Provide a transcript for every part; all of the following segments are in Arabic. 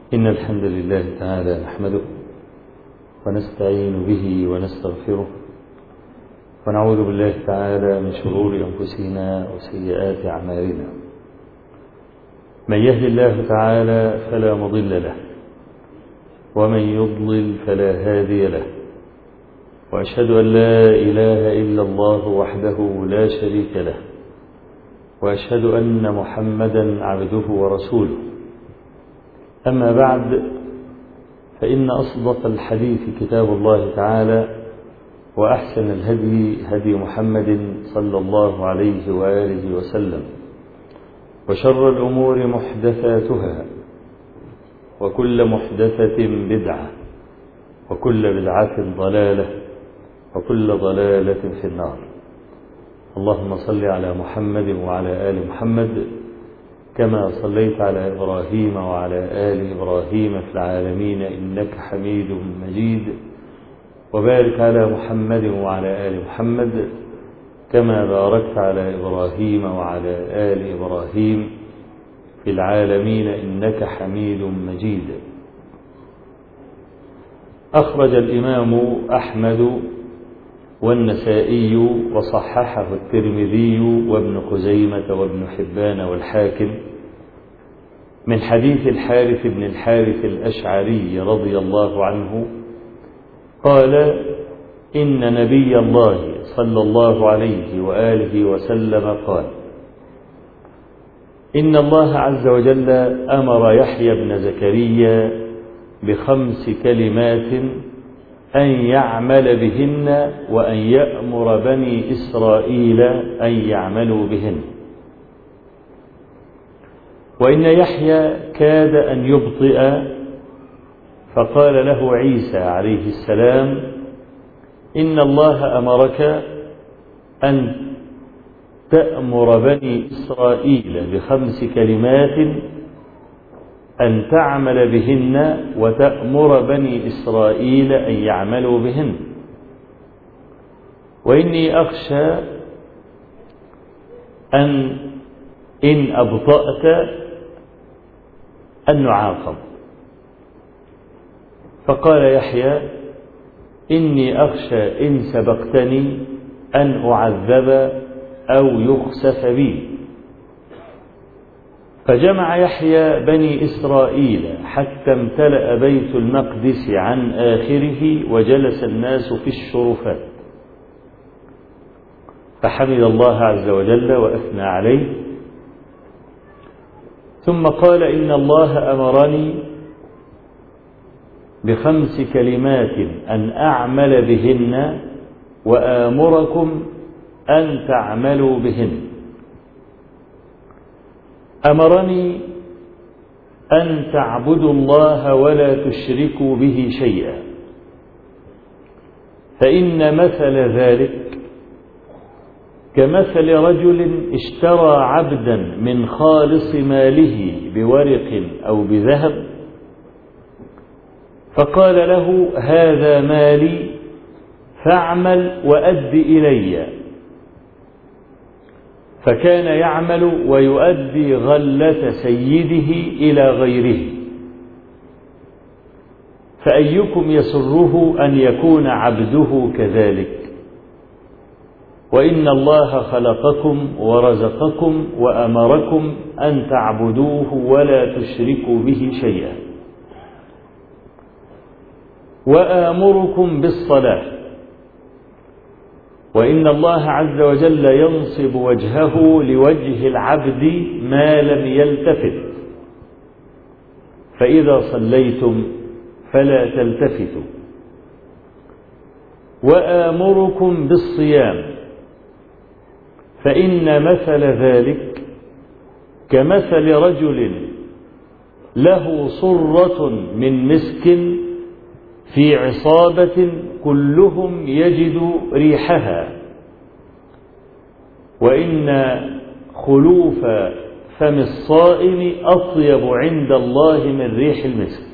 إن الحمد لله تعالى نحمده ونستعين به ونستغفره ونعوذ بالله تعالى من شرور أنفسنا وسيئات أعمالنا. من يهد الله تعالى فلا مضل له ومن يضلل فلا هادي له، وأشهد أن لا إله إلا الله وحده لا شريك له، وأشهد أن محمدا عبده ورسوله. أما بعد، فإن أصدق الحديث كتاب الله تعالى، وأحسن الهدي هدي محمد صلى الله عليه وآله وسلم، وشر الأمور محدثاتها، وكل محدثة بدعة، وكل بدعة ضلالة، وكل ضلالة في النار. اللهم صل على محمد وعلى آل محمد كما صليت على إبراهيم وعلى آل إبراهيم في العالمين إنك حميد مجيد، وبارك على محمد وعلى آل محمد كما باركت على إبراهيم وعلى آل إبراهيم في العالمين إنك حميد مجيد. أخرج الإمام أحمد والنسائي وصححه الترمذي وابن خزيمة وابن حبان والحاكم من حديث الحارث بن الحارث الأشعري رضي الله عنه قال: إن نبي الله صلى الله عليه وآله وسلم قال: إن الله عز وجل أمر يحيى بن زكريا ب5 كلمات أن يعمل بهن، وأن يأمر بني إسرائيل أن يعملوا بهن. وإن يحيى كاد أن يبطئ، فقال له عيسى عليه السلام: إن الله أمرك أن تأمر بني إسرائيل ب5 كلمات أن تعمل بهن، وتأمر بني إسرائيل أن يعملوا بهن. وإني أخشى أن إن أبطأت أن نعاقب. فقال يحيى: إني أخشى إن سبقتني أن أعذب أو يخسف بي. فجمع يحيى بني إسرائيل حتى امتلأ بيت المقدس عن آخره، وجلس الناس في الشرفات، فحمد الله عز وجل وأثنى عليه، ثم قال: إن الله أمرني ب5 كلمات أن أعمل بهن، وآمركم أن تعملوا بهن. أمرني أن تعبدوا الله ولا تشركوا به شيئا، فإن مثل ذلك كمثل رجل اشترى عبدا من خالص ماله بورق أو بذهب، فقال له: هذا مالي فاعمل وأد إلي. فكان يعمل ويؤدي غلة سيده إلى غيره. فأيكم يسره أن يكون عبده كذلك؟ وإن الله خلقكم ورزقكم وأمركم أن تعبدوه ولا تشركوا به شيئا. وآمركم بالصلاة، وإن الله عز وجل ينصب وجهه لوجه العبد ما لم يلتفت، فإذا صليتم فلا تلتفتوا. وآمركم بالصيام، فإن مثل ذلك كمثل رجل له صرة من مسك في عصابة كلهم يجد ريحها، وإن خلوف فم الصائم أطيب عند الله من ريح المسك.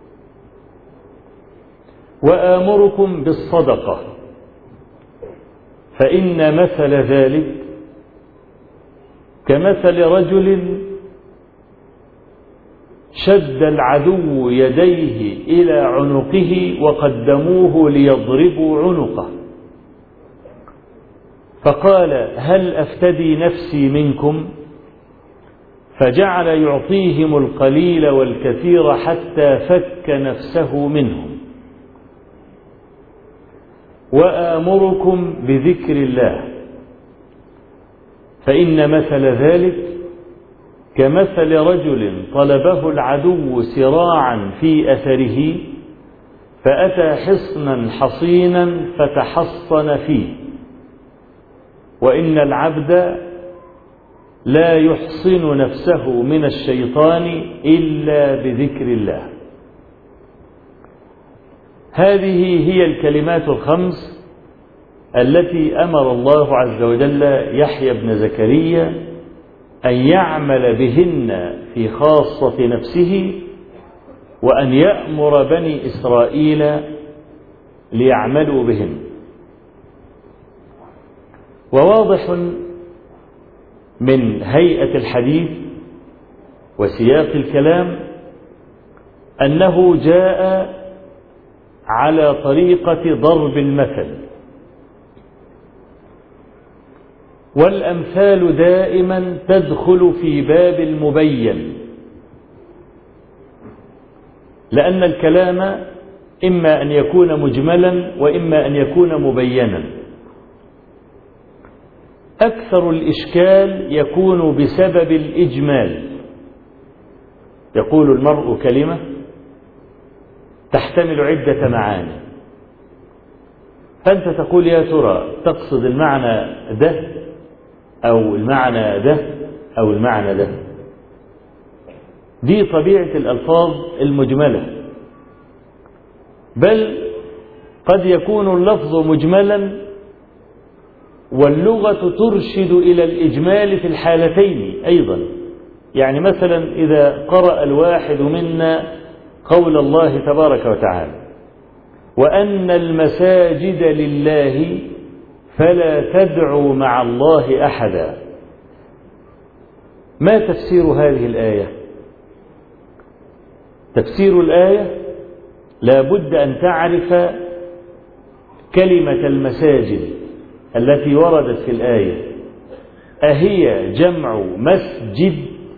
وآمركم بالصدقة، فإن مثل ذلك كمثل رجل شد العدو يديه إلى عنقه وقدموه ليضربوا عنقه، فقال هل أفتدي نفسي منكم؟ فجعل يعطيهم القليل والكثير حتى فك نفسه منهم. وآمركم بذكر الله، فإن مثل ذلك كمثل رجل طلبه العدو سراعا في أثره، فأتى حصنا حصينا فتحصن فيه. وإن العبد لا يحصن نفسه من الشيطان إلا بذكر الله. هذه هي الكلمات الخمس التي أمر الله عز وجل يحيى بن زكريا أن يعمل بهن في خاصة نفسه، وأن يأمر بني إسرائيل ليعملوا بهن. وواضح من هيئة الحديث وسياق الكلام أنه جاء على طريقة ضرب المثل، والأمثال دائما تدخل في باب المبين، لأن الكلام إما أن يكون مجملا وإما أن يكون مبينا. أكثر الإشكال يكون بسبب الإجمال. يقول المرء كلمة تحتمل عدة معاني، فأنت تقول يا ترى تقصد المعنى ده أو المعنى ده أو المعنى ده. دي طبيعة الألفاظ المجملة، بل قد يكون اللفظ مجملا واللغة ترشد إلى الإجمال في الحالتين أيضا. يعني مثلا إذا قرأ الواحد منا قول الله تبارك وتعالى وأن المساجد لله فلا تدعوا مع الله أحدا، ما تفسير هذه الآية؟ تفسير الآية لا بد أن تعرف كلمة المساجد التي وردت في الآية أهي جمع مسجد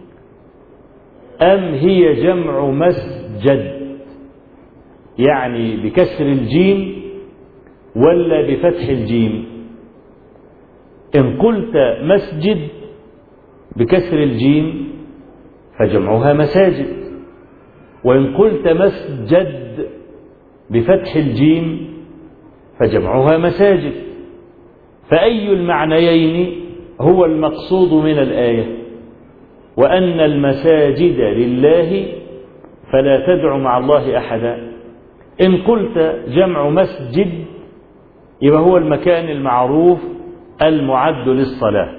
أم هي جمع مسجد، يعني بكسر الجيم ولا بفتح الجيم؟ إن قلت مسجد بكسر الجيم فجمعها مساجد، وإن قلت مسجد بفتح الجيم فجمعها مساجد. فأي المعنيين هو المقصود من الآية؟ وأن المساجد لله فلا تدع مع الله أحدا. إن قلت جمع مسجد يبقى هو المكان المعروف المعد للصلاة،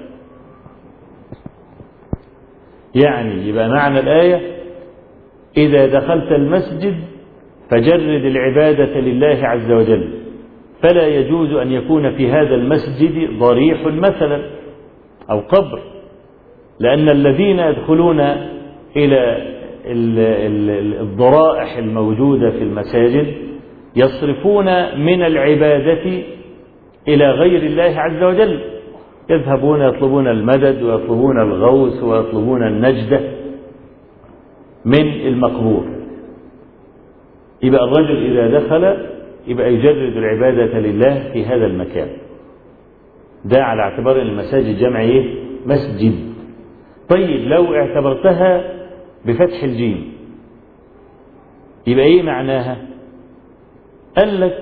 يعني يبقى معنى الآية إذا دخلت المسجد فجرد العبادة لله عز وجل، فلا يجوز أن يكون في هذا المسجد ضريح مثلا أو قبر، لأن الذين يدخلون إلى الضرائح الموجودة في المساجد يصرفون من العبادة إلى غير الله عز وجل، يذهبون يطلبون المدد ويطلبون الغوث ويطلبون النجدة من المقبور. يبقى الرجل إذا دخل يبقى يجرد العبادة لله في هذا المكان ده، على اعتبار المساجد جمع ايه؟ مسجد. طيب لو اعتبرتها بفتح الجيم يبقى ايه معناها؟ قال لك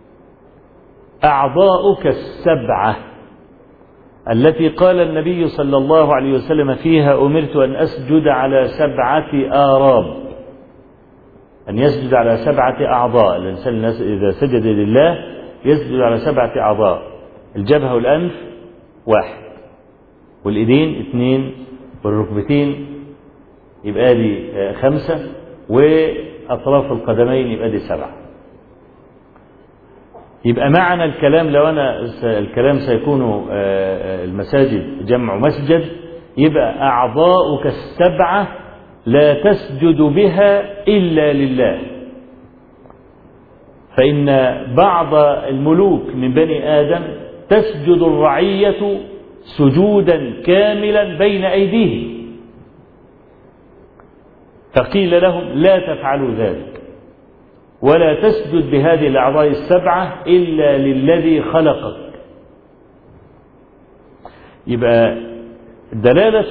أعضاؤك السبعة التي قال النبي صلى الله عليه وسلم فيها أمرت أن أسجد على 7 آراب، أن يسجد على 7 أعضاء. الإنسان إذا سجد لله يسجد على 7 أعضاء، الجبهة والأنف 1، والإيدين 2، والركبتين يبقى دي 5، وأطراف القدمين يبقى دي 7. يبقى معنى الكلام لو أنا الكلام سيكون المساجد جمع مسجد، يبقى أعضاؤك السبعة لا تسجد بها إلا لله، فإن بعض الملوك من بني آدم تسجد الرعية سجودا كاملا بين أيديهم، فقيل لهم لا تفعلوا ذلك، ولا تسجد بهذه الأعضاء السبعة إلا للذي خلقك. يبقى دلالة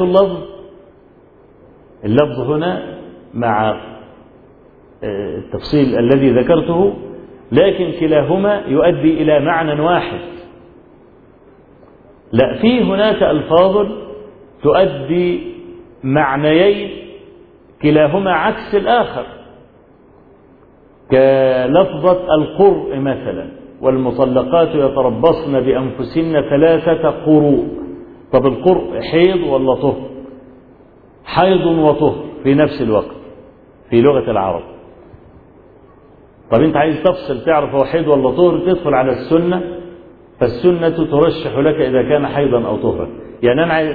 اللفظ هنا مع التفصيل الذي ذكرته، لكن كلاهما يؤدي إلى معنى واحد. لا، في هناك ألفاظ تؤدي معنيين كلاهما عكس الآخر، كلفظة القرء مثلا، والمطلقات يتربصن بأنفسهن 3 قروء. طب القرء حيض ولا طهر؟ حيض وطهر في نفس الوقت في لغة العرب. طب انت عايز تفصل تعرف هو حيض ولا طهر، تدخل على السنة، فالسنة ترشح لك إذا كان حيضا أو طهرا. يعني أنا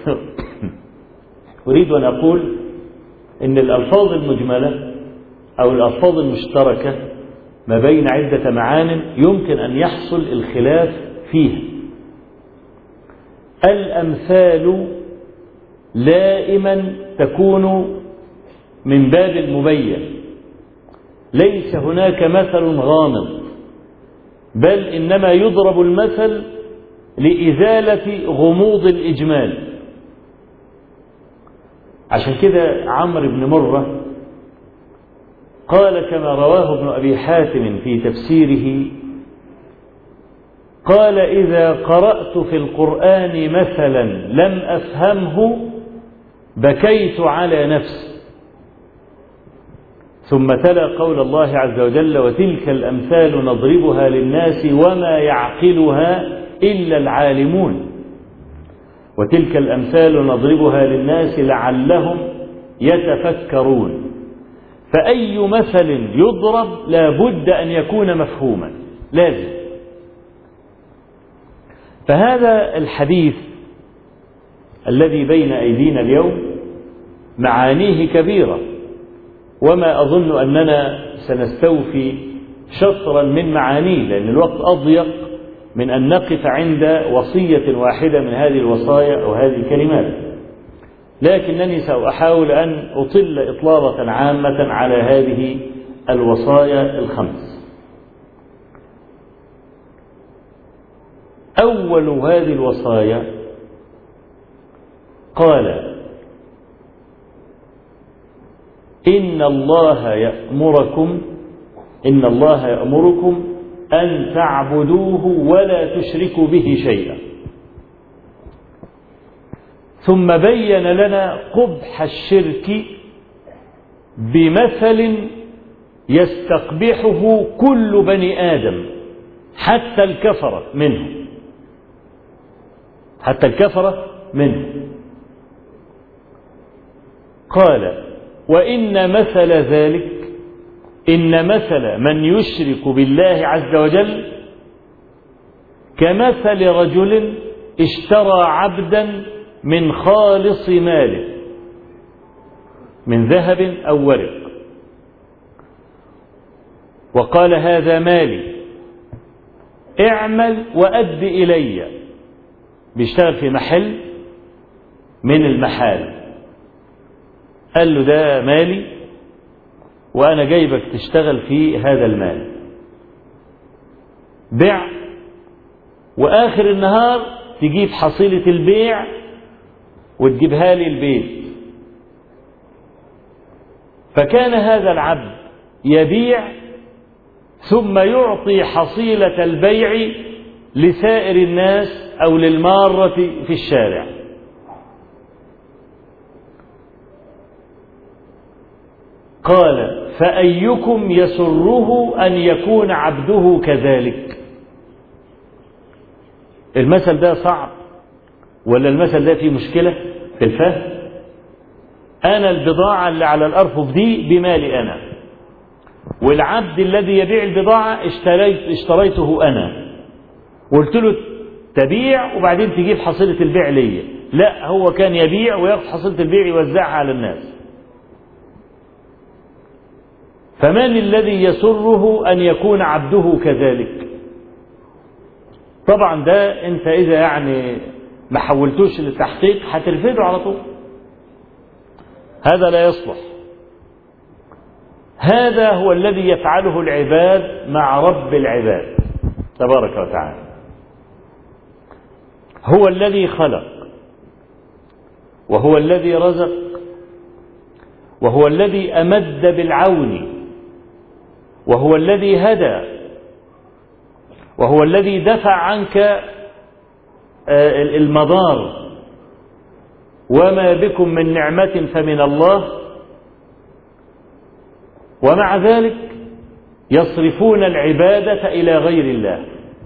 أريد أن أقول إن الألفاظ المجملة أو الألفاظ المشتركة ما بين عدة معان يمكن أن يحصل الخلاف فيها. الأمثال دائما تكون من باب المبين، ليس هناك مثل غامض، بل إنما يضرب المثل لإزالة غموض الإجمال. عشان كده عمرو بن مرة قال كما رواه ابن أبي حاتم في تفسيره، قال إذا قرأت في القرآن مثلا لم أفهمه بكيت على نفسي. ثم تلا قول الله عز وجل وتلك الأمثال نضربها للناس وما يعقلها إلا العالمون. وتلك الأمثال نضربها للناس لعلهم يتفكرون. فأي مثل يضرب لا بد أن يكون مفهوما، لازم. فهذا الحديث الذي بين أيدينا اليوم معانيه كبيرة، وما أظن أننا سنستوفي شطرا من معانيه، لأن الوقت أضيق من أن نقف عند وصية واحدة من هذه الوصايا أو هذه الكلمات، لكنني سأحاول أن أطل إطلالة عامة على هذه الوصايا الخمس. أول هذه الوصايا قال إن الله يأمركم أن تعبدوه ولا تشركوا به شيئا. ثم بين لنا قبح الشرك بمثل يستقبحه كل بني آدم حتى الكفرة منه. قال وإن مثل ذلك، إن مثل من يشرك بالله عز وجل كمثل رجل اشترى عبدا من خالص ماله من ذهب أو ورق، وقال هذا مالي اعمل وأد إلي. بيشتغل في محل من المحال، قال له ده مالي وأنا جايبك تشتغل في هذا المال، بيع وآخر النهار تجيب حصيلة البيع وتجيبها لي البيت. فكان هذا العبد يبيع ثم يعطي حصيلة البيع لسائر الناس أو للمارة في الشارع. قال فأيكم يسره أن يكون عبده كذلك؟ المثل ده صعب ولا المثل ده فيه مشكلة في الفهم؟ أنا البضاعة اللي على الأرفف دي بمالي أنا، والعبد الذي يبيع البضاعة اشتريته أنا، وقلت له تبيع وبعدين تجيب حصيلة البيع ليا. لا، هو كان يبيع وياخذ حصيلة البيع يوزعها على الناس. فمن الذي يسره أن يكون عبده كذلك؟ طبعا ده أنت إذا يعني ما حولتوش للتحقيق هترفضه على طول. هذا لا يصلح. هذا هو الذي يفعله العباد مع رب العباد تبارك وتعالى. هو الذي خلق، وهو الذي رزق، وهو الذي أمد بالعون، وهو الذي هدى، وهو الذي دفع عنك المضار. وما بكم من نعمة فمن الله، ومع ذلك يصرفون العبادة إلى غير الله.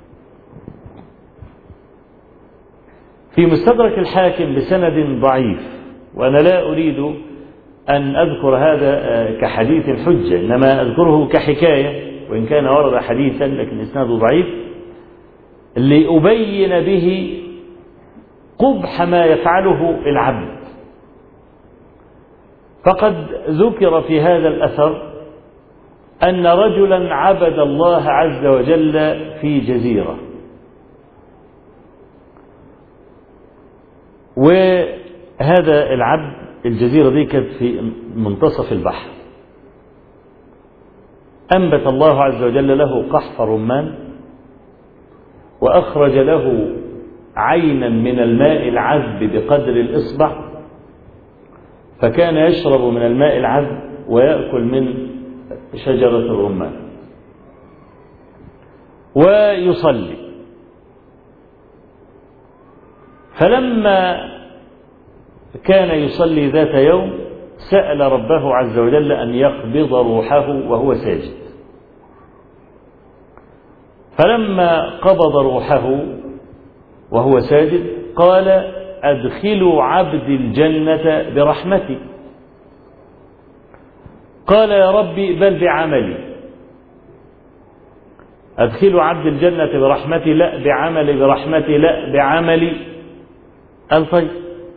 في مستدرك الحاكم بسند ضعيف، وأنا لا أريد أن أذكر هذا كحديث حجة، إنما أذكره كحكاية، وإن كان ورد حديثا لكن إسناده ضعيف، لأبين به قبح ما يفعله العبد. فقد ذكر في هذا الأثر أن رجلا عبد الله عز وجل في جزيرة، وهذا العبد الجزيرة دي كانت في منتصف البحر. أنبت الله عز وجل له قحف رمان، وأخرج له عينا من الماء العذب بقدر الإصبع، فكان يشرب من الماء العذب ويأكل من شجرة الرمان ويصلي. فلما كان يصلي ذات يوم سأل ربه عز وجل أن يقبض روحه وهو ساجد. فلما قبض روحه وهو ساجد قال: أدخلوا عبدي الجنة برحمتي. قال: يا ربي بل بعملي. أدخلوا عبد الجنة برحمتي، لا بعملي، برحمتي لا بعملي. قال: طيب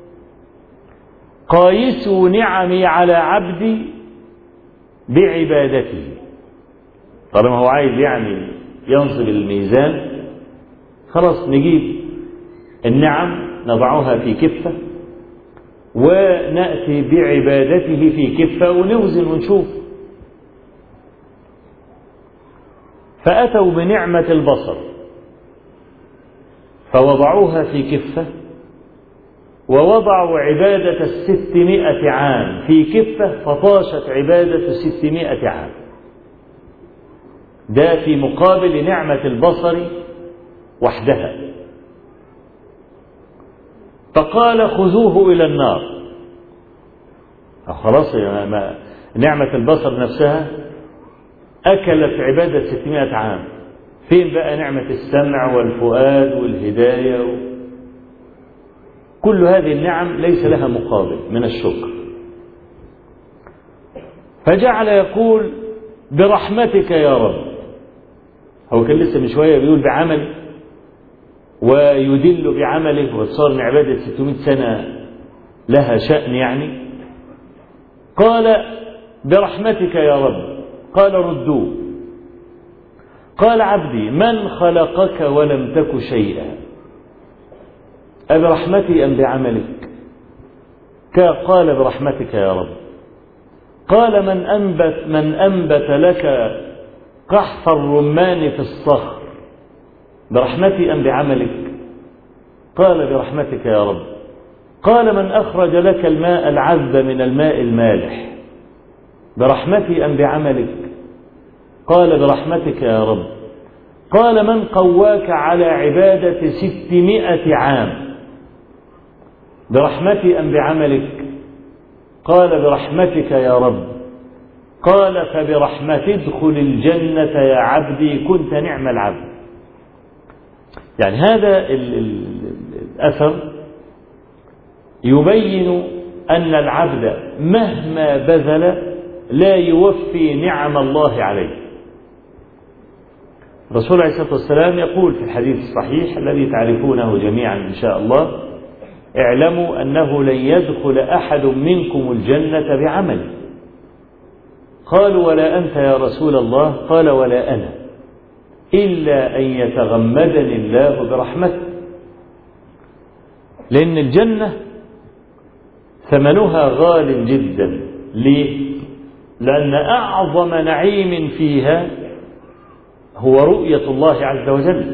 قايسوا نعمي على عبدي بعبادته. طالما هو عايز يعني ينصب الميزان، خلاص نجيب النعم نضعها في كفة ونأتي بعبادته في كفة ونوزن ونشوف. فأتوا بنعمة البصر فوضعوها في كفة، ووضعوا عبادة 600 عام في كفة، فطاشت عبادة 600 عام. ده في مقابل نعمة البصر وحدها. فقال: خذوه إلى النار. خلاص نعمة البصر نفسها أكلت عبادة 600 عام، فين بقى نعمة السمع والفؤاد والهداية كل هذه النعم ليس لها مقابل من الشكر. فجعل يقول: برحمتك يا رب. هو كان لسه من شوية بيقول بعمل ويدل بعمله، وصار من عبادة 600 سنة لها شأن يعني. قال: برحمتك يا رب. قال: ردوه. قال: عبدي من خلقك ولم تك شيئا، أبرحمتي أم بعملك؟ قال: برحمتك يا رب. قال: من أنبت لك قحف الرمان في الصخر، برحمتي أم بعملك؟ قال: برحمتك يا رب. قال: من أخرج لك الماء العذب من الماء المالح، برحمتي أم بعملك؟ قال: برحمتك يا رب. قال: من قواك على عبادة 600 عام، برحمتي أم بعملك؟ قال: برحمتك يا رب. قال: فبرحمتي ادخل الجنة يا عبدي، كنت نعم العبد. يعني هذا الأثر يبين أن العبد مهما بذل لا يوفي نعم الله عليه. الرسول عليه الصلاة والسلام يقول في الحديث الصحيح الذي تعرفونه جميعا إن شاء الله: اعلموا أنه لن يدخل أحد منكم الجنة بعمل. قالوا ولا أنت يا رسول الله؟ قال ولا أنا، إلا أن يتغمدني الله برحمته. لأن الجنة ثمنها غال جدا. ليه؟ لأن أعظم نعيم فيها هو رؤية الله عز وجل.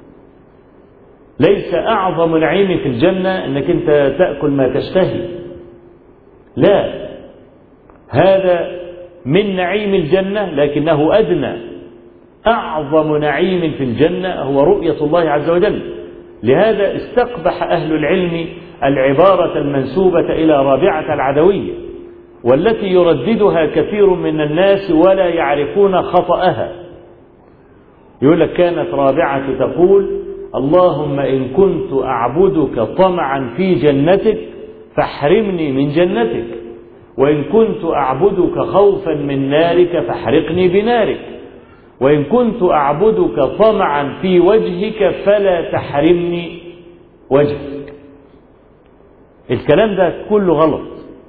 ليس أعظم نعيم في الجنة أنك أنت تأكل ما تشتهي، لا، هذا من نعيم الجنة لكنه أدنى. أعظم نعيم في الجنة هو رؤية الله عز وجل. لهذا استقبح أهل العلم العبارة المنسوبة إلى رابعة العدوية، والتي يرددها كثير من الناس ولا يعرفون خطأها. يقول لك كانت رابعة تقول: اللهم إن كنت أعبدك طمعا في جنتك فاحرمني من جنتك، وإن كنت أعبدك خوفا من نارك فاحرقني بنارك، وإن كنت أعبدك طمعا في وجهك فلا تحرمني وجهك. الكلام ده كله غلط.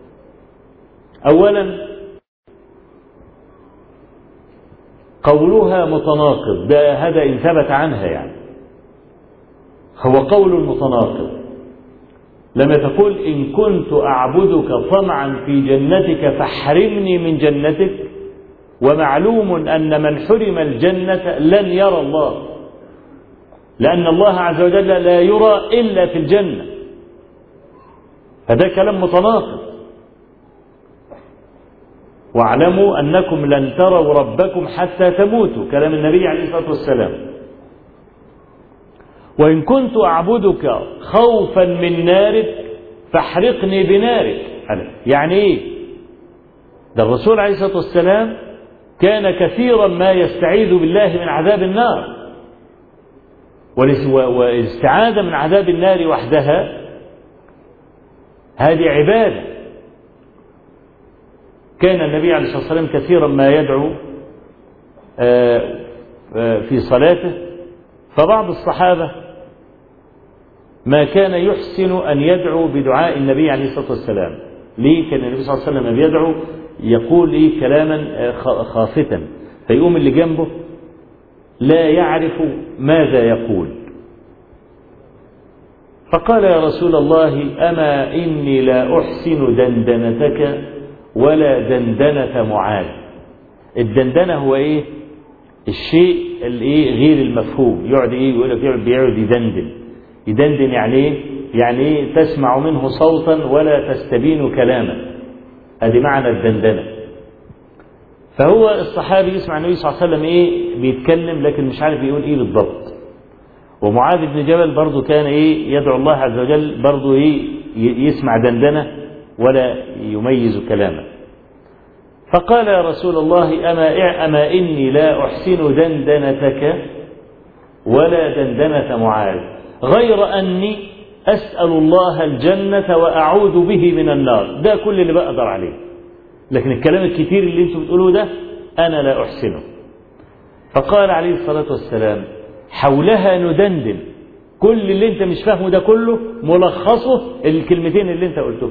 أولا قولها متناقض، ده هذا إن ثبت عنها، يعني هو قول متناقض. لما تقول إن كنت أعبدك طمعا في جنتك فاحرمني من جنتك، ومعلوم أن من حرم الجنة لن يرى الله، لأن الله عز وجل لا يرى إلا في الجنة، هذا كلام متناقض. واعلموا أنكم لن تروا ربكم حتى تموتوا، كلام النبي عليه الصلاة والسلام. وإن كنت أعبدك خوفا من نارك فاحرقني بنارك. يعني إيه؟ ده الرسول عليه الصلاة والسلام كان كثيرا ما يستعيذ بالله من عذاب النار، والاستعاذة من عذاب النار وحدها هذه عبادة. كان النبي عليه الصلاة والسلام كثيرا ما يدعو في صلاته، فبعض الصحابة ما كان يحسن أن يدعو بدعاء النبي عليه الصلاة والسلام. ليه؟ كان النبي صلى الله عليه وسلم بيدعو يقول إيه كلاما خافتا، فيقوم اللي جنبه لا يعرف ماذا يقول، فقال يا رسول الله أما إني لا أحسن دندنتك ولا دندنة معاذ. الدندنة هو إيه؟ الشيء اللي غير المفهوم، يقعد إيه يقول لك بيقعد يدندن يعني إيه؟ يعني إيه؟ تسمع منه صوتا ولا تستبين كلاما، هذه معنى الدندنة. فهو الصحابي يسمع النبي صلى الله عليه وسلم إيه بيتكلم لكن مش عارف يقول إيه بالضبط. ومعاذ بن جبل برضه كان إيه يدعو الله عز وجل برضه إيه يسمع دندنة ولا يميز كلاما. فقال يا رسول الله أما إني لا أحسن دندنتك ولا دندنة معاذ غير أني أسأل الله الجنة وأعوذ به من النار. ده كل اللي بقدر عليه، لكن الكلام الكتير اللي انتم بتقولوه ده أنا لا أحسنه. فقال عليه الصلاة والسلام حولها ندندن، كل اللي انت مش فاهمه ده كله ملخصه الكلمتين اللي انت قلته.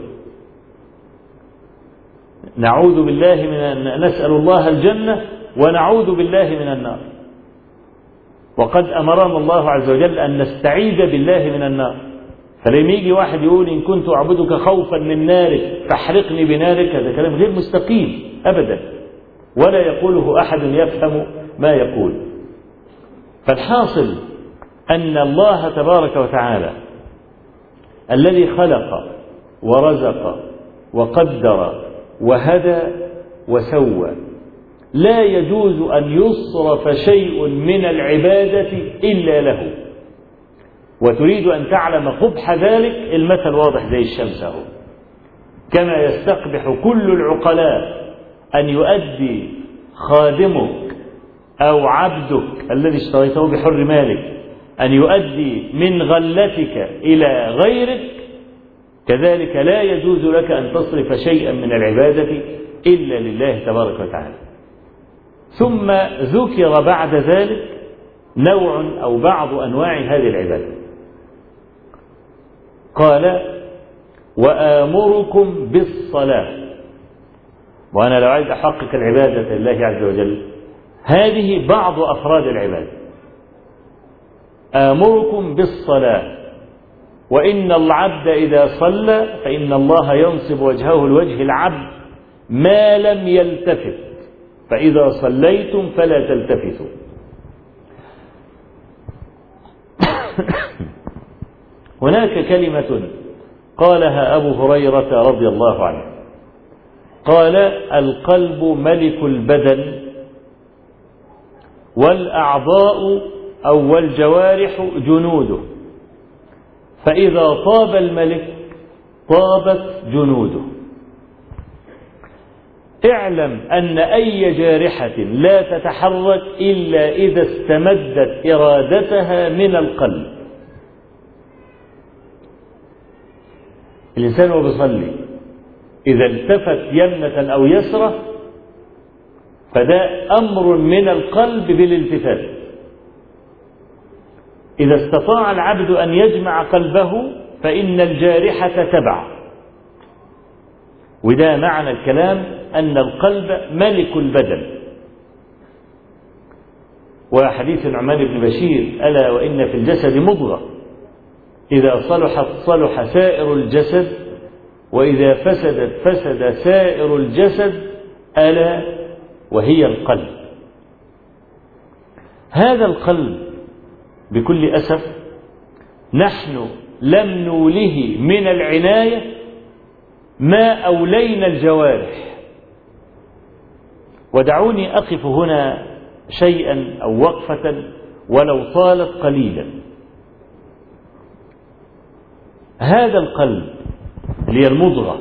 نعوذ بالله نسأل الله الجنة ونعوذ بالله من النار، وقد أمرنا الله عز وجل أن نستعيذ بالله من النار. فلما يجي واحد يقول إن كنت أعبدك خوفا من نارك فاحرقني بنارك، هذا كلام غير مستقيم أبدا، ولا يقوله أحد يفهم ما يقول. فالحاصل أن الله تبارك وتعالى الذي خلق ورزق وقدر وهدى وسوى لا يجوز أن يصرف شيء من العبادة إلا له. وتريد أن تعلم قبح ذلك، المثل واضح زي الشمس اهو. كما يستقبح كل العقلاء أن يؤدي خادمك أو عبدك الذي اشتريته بحر مالك أن يؤدي من غلتك إلى غيرك، كذلك لا يجوز لك أن تصرف شيئا من العبادة إلا لله تبارك وتعالى. ثم ذكر بعد ذلك نوع أو بعض أنواع هذه العبادة، قال وآمركم بالصلاة وأنا لو عايز أحقق العبادة لله عز وجل، هذه بعض أفراد العبادة. آمركم بالصلاة، وإن العبد إذا صلى فإن الله ينصب وجهه لوجه العبد ما لم يلتفت، فإذا صليتم فلا تلتفتوا. هناك كلمة قالها أبو هريرة رضي الله عنه، قال: القلب ملك البدن، والأعضاء أو الجوارح جنوده، فإذا طاب الملك طابت جنوده. اعلم أن أي جارحة لا تتحرك إلا إذا استمدت إرادتها من القلب. الإنسان وهو بيصلي إذا التفت يمنة أو يسرة فده أمر من القلب بالالتفات. إذا استطاع العبد أن يجمع قلبه فإن الجارحة تبع. وده معنى الكلام، أن القلب ملك البدن. وحديث النعمان بن بشير: ألا وإن في الجسد مضغة إذا صلحت صلح سائر الجسد، وإذا فسدت فسد سائر الجسد، ألا وهي القلب. هذا القلب بكل أسف نحن لم نوله من العناية ما أولينا الجوارح. ودعوني أقف هنا شيئا أو وقفة ولو طالت قليلا. هذا القلب اللي هي المضغة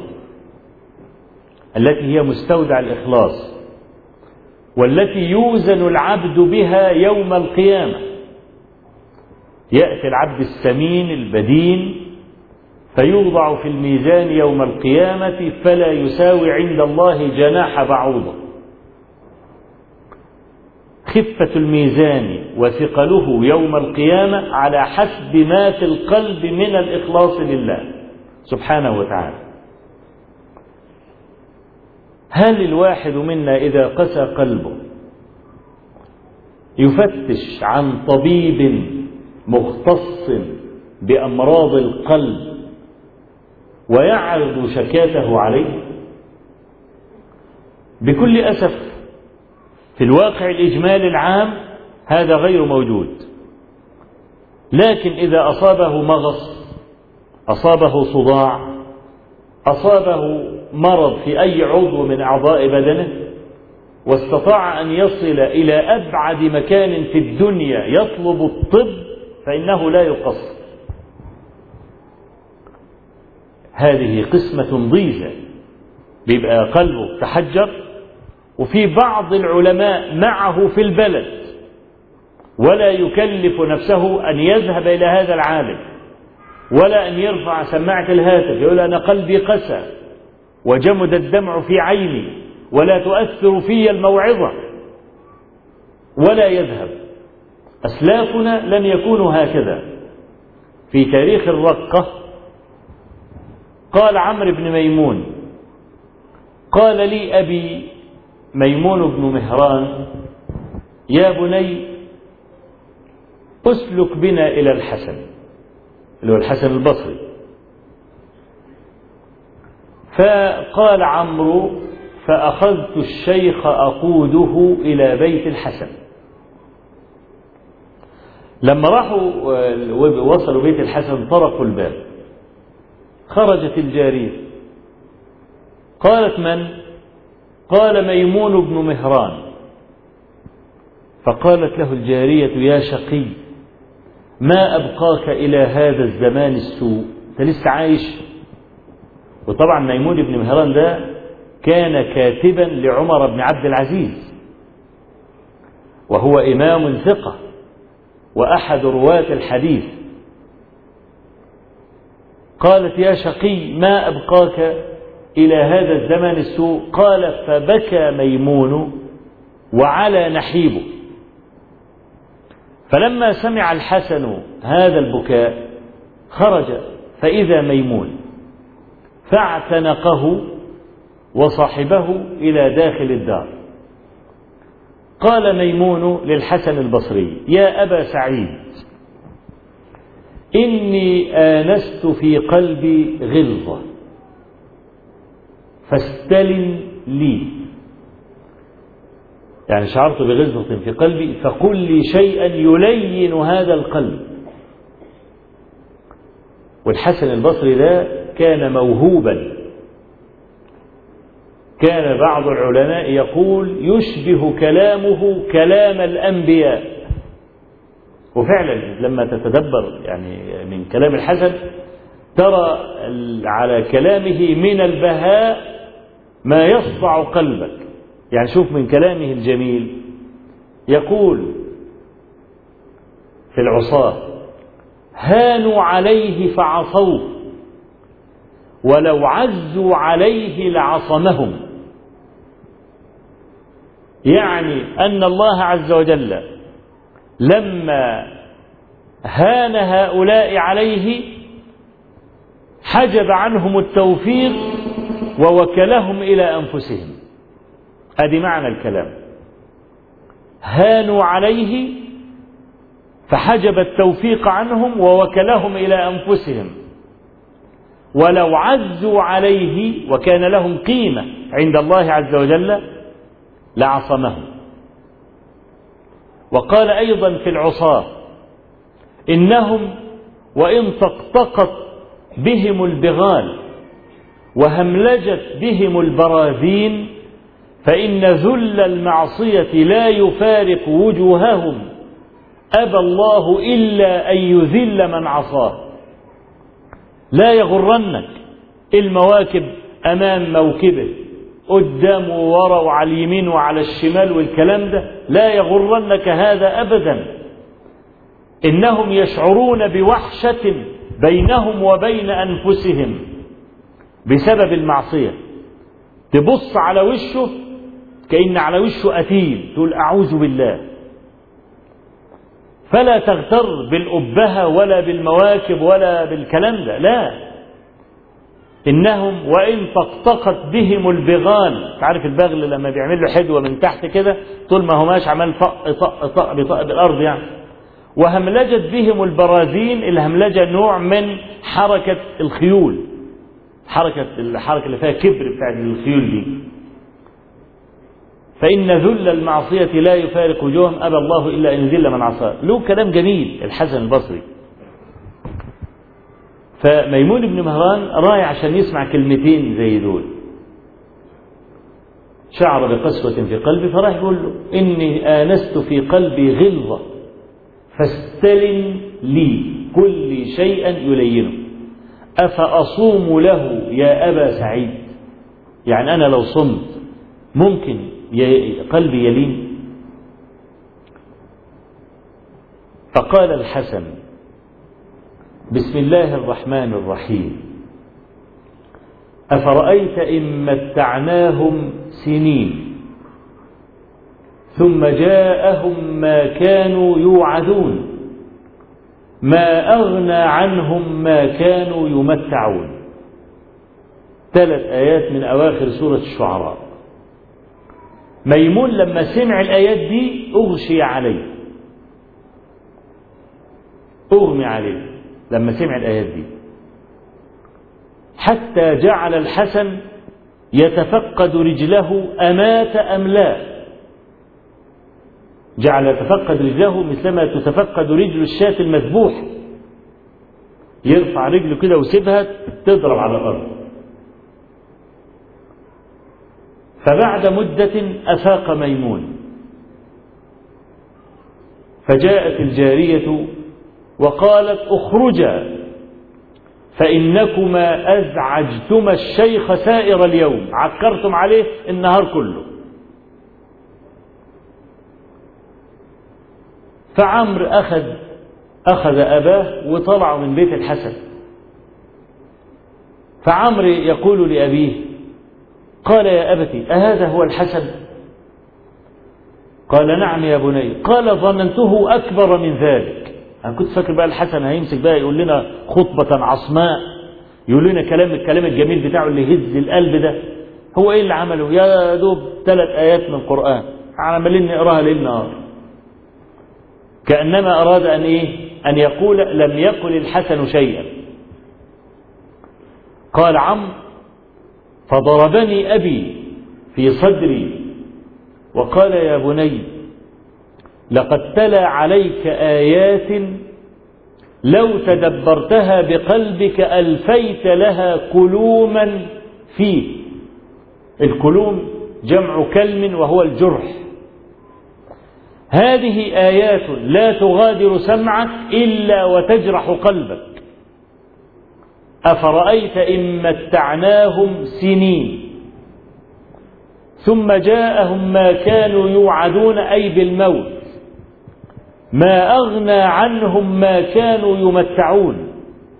التي هي مستودع الإخلاص، والتي يوزن العبد بها يوم القيامة. يأتي العبد السمين البدين فيوضع في الميزان يوم القيامة فلا يساوي عند الله جناح بعوضة. خفة الميزان وثقله يوم القيامة على حسب ما في القلب من الإخلاص لله سبحانه وتعالى. هل الواحد منا إذا قسى قلبه يفتش عن طبيب مختص بأمراض القلب ويعرض شكاته عليه؟ بكل أسف في الواقع الإجمالي العام هذا غير موجود. لكن إذا أصابه مغص، أصابه صداع، أصابه مرض في أي عضو من أعضاء بدنه، واستطاع أن يصل إلى أبعد مكان في الدنيا يطلب الطب، فإنه لا يقصر. هذه قسمة ضيزة، بيبقى قلبه تحجر، وفي بعض العلماء معه في البلد ولا يكلف نفسه أن يذهب إلى هذا العالم ولا أن يرفع سماعة الهاتف يقول: أنا قلبي قسى وجمد الدمع في عيني ولا تؤثر في الموعظة، ولا يذهب. أسلافنا لم يكونوا هكذا. في تاريخ الرقة قال عمرو بن ميمون: قال لي أبي ميمون بن مهران: يا بني أسلك بنا إلى الحسن، اللي هو الحسن البصري. فقال عمرو: فأخذت الشيخ أقوده إلى بيت الحسن. لما راحوا وصلوا بيت الحسن طرقوا الباب، خرجت الجارية. قالت: من؟ قال: ميمون بن مهران. فقالت له الجارية: يا شقي، ما أبقاك إلى هذا الزمان السوء، أنت لسه عايش؟ وطبعا ميمون بن مهران ده كان كاتبا لعمر بن عبد العزيز، وهو إمام ثقة وأحد رواة الحديث. قالت: يا شقي، ما أبقاك إلى هذا الزمان السوء؟ قال: فبكى ميمون وعلى نحيبه. فلما سمع الحسن هذا البكاء خرج فإذا ميمون، فاعتنقه وصاحبه إلى داخل الدار. قال ميمون للحسن البصري: يا أبا سعيد، إني آنست في قلبي غلظة فاستلن لي، يعني شعرت بغلظة في قلبي فقل لي شيئا يلين هذا القلب. والحسن البصري ده كان موهوبا، كان بعض العلماء يقول يشبه كلامه كلام الأنبياء. وفعلا لما تتدبر يعني من كلام الحسن ترى على كلامه من البهاء ما يصدع قلبك. يعني شوف من كلامه الجميل، يقول في العصاة: هانوا عليه فعصوه ولو عزوا عليه لعصمهم. يعني أن الله عز وجل لما هان هؤلاء عليه حجب عنهم التوفيق ووكلهم إلى أنفسهم. هذه معنى الكلام، هانوا عليه فحجب التوفيق عنهم ووكلهم إلى أنفسهم، ولو عزوا عليه وكان لهم قيمة عند الله عز وجل لعصمهم. وقال أيضا في العصاة: إنهم وإن طقطقت بهم البغال وهملجت بهم البراذين فإن ذل المعصية لا يفارق وجوههم، أبى الله إلا أن يذل من عصاه. لا يغرنك المواكب أمام موكبه، قدام وورا وعلى اليمين وعلى الشمال والكلام ده، لا يغرنك هذا أبدا. إنهم يشعرون بوحشة بينهم وبين أنفسهم بسبب المعصية. تبص على وشه كأن على وشه قتيل، تقول أعوذ بالله. فلا تغتر بالأبهة ولا بالمواكب ولا بالكلام ده، لا. إنهم وإن طقطقت بهم البغال، تعرف البغل لما بيعمل له حدوة من تحت كده طول ما هو ماشي عمال طق طق طق بيطق بالأرض يعني. وهملجت بهم البراذين، الهملجة نوع من حركة الخيول، الحركة اللي فيها كبر بتاعت الخيول دي. فإن ذل المعصية لا يفارق وجوههم، أبى الله إلا أن يذل من عصاه. له كلام جميل الحسن البصري. فميمون بن مهران رايح عشان يسمع كلمتين زي دول، شعر بقسوة في قلبي فراح يقول له: إني آنست في قلبي غلظة فاستلن لي كل شيئا يلينه، أفأصوم له يا أبا سعيد؟ يعني أنا لو صمت ممكن قلبي يلين؟ فقال الحسن: بسم الله الرحمن الرحيم، أفرأيت إن متعناهم سنين ثم جاءهم ما كانوا يوعدون ما أغنى عنهم ما كانوا يمتعون. 3 آيات من أواخر سورة الشعراء. ميمون لما سمع الآيات دي أغشي عليه، أغمي عليه لما سمع الآيات دي، حتى جعل الحسن يتفقد رجله أمات أم لا. جعل يتفقد رجله مثلما تتفقد رجل الشاة المذبوح، يرفع رجله كده ويسيبها تضرب على الأرض. فبعد مدة أفاق ميمون، فجاءت الجارية وقالت: اخرجا فإنكما أزعجتما الشيخ سائر اليوم، عكرتم عليه النهار كله. فعمرو أخذ أباه وطلعوا من بيت الحسن. فعمرو يقول لأبيه: قال يا أبتي أهذا هو الحسن؟ قال نعم يا بني. قال ظننته أكبر من ذلك، أنا كنت فاكر بقى الحسن هيمسك بقى يقول لنا خطبة عصماء، يقول لنا الكلام الجميل بتاعه اللي يهز القلب ده، هو إيه اللي عمله؟ يا دوب 3 آيات من القرآن عمالين نقراها ليل نهار، كأنما أراد أن إيه؟ أن يقول لم يقل الحسن شيئا. قال عمرو: فضربني أبي في صدري وقال: يا بني لقد تلا عليك آيات لو تدبرتها بقلبك ألفيت لها كلوما فيه. الكلوم جمع كلم وهو الجرح. هذه آيات لا تغادر سمعك إلا وتجرح قلبك. أفرأيت إن متعناهم سنين ثم جاءهم ما كانوا يوعدون أي بالموت ما أغنى عنهم ما كانوا يمتعون.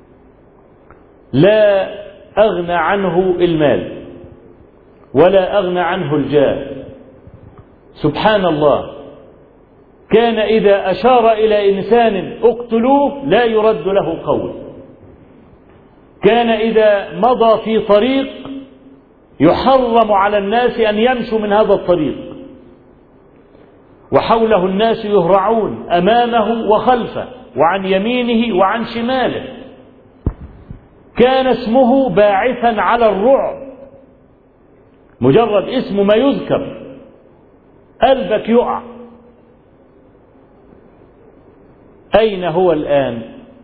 لا أغنى عنه المال ولا أغنى عنه الجاه. سبحان الله، كان إذا أشار إلى إنسان اقتلوه لا يرد له قول. كان إذا مضى في طريق يحرم على الناس أن يمشوا من هذا الطريق، وحوله الناس يهرعون أمامه وخلفه وعن يمينه وعن شماله. كان اسمه باعثا على الرعب، مجرد اسمه ما يذكر قلبك يقع. أين هو الآن؟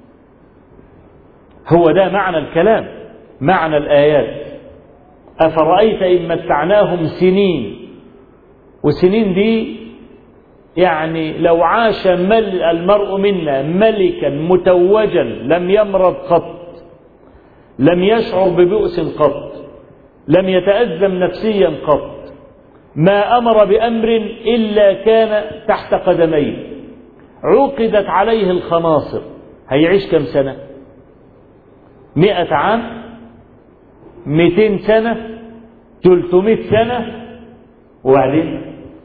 هو ده معنى الكلام، معنى الآيات. أفرأيت إن متعناهم سنين، والسنين دي يعني لو عاش المرء منا ملكا متوجا لم يمرض قط، لم يشعر ببؤس قط، لم يتأزم نفسيا قط، ما أمر بأمر إلا كان تحت قدميه، عقدت عليه الخناصر، هيعيش كم سنة؟ 100 عام، 200 سنة، 300 سنة، وبعدين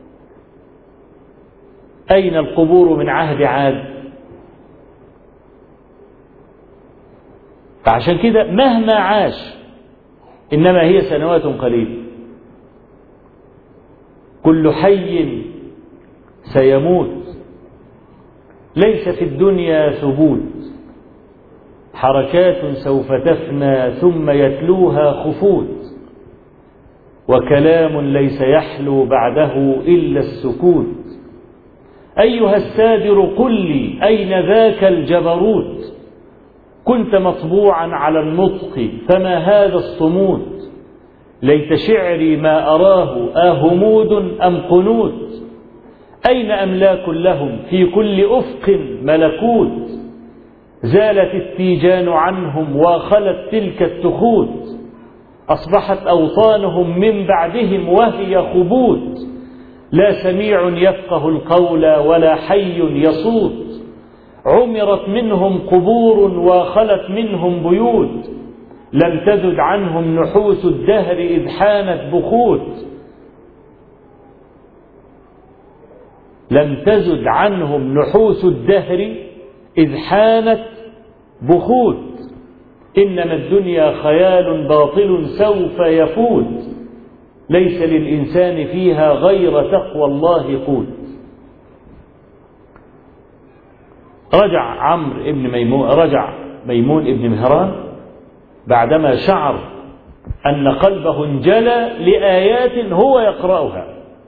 أين القبور من عهد عاد؟ فعشان كده مهما عاش إنما هي سنوات قليلة. كل حي سيموت، ليس في الدنيا ثبوت، حركات سوف تفنى ثم يتلوها خفوت، وكلام ليس يحلو بعده إلا السكوت. أيها السادر قل لي أين ذاك الجبروت؟ كنت مطبوعا على النطق فما هذا الصمود؟ ليت شعري ما أراه أهمود أم قنوت؟ أين أملاك لهم في كل أفق ملكوت؟ زالت التيجان عنهم وخلت تلك التخوت، أصبحت أوطانهم من بعدهم وهي خبوت، لا سميع يفقه القول ولا حي يصوت، عمرت منهم قبور وخلت منهم بيوت، لم تزد عنهم نحوس الدهر إذ حانت بخوت، لم تزد عنهم نحوس الدهر إذ حانت بخوت، إنما الدنيا خيال باطل سوف يفوت، ليس للإنسان فيها غير تقوى الله قوت. رجع ميمون ابن مهران بعدما شعر أن قلبه انجلى لآيات هو يقرأها،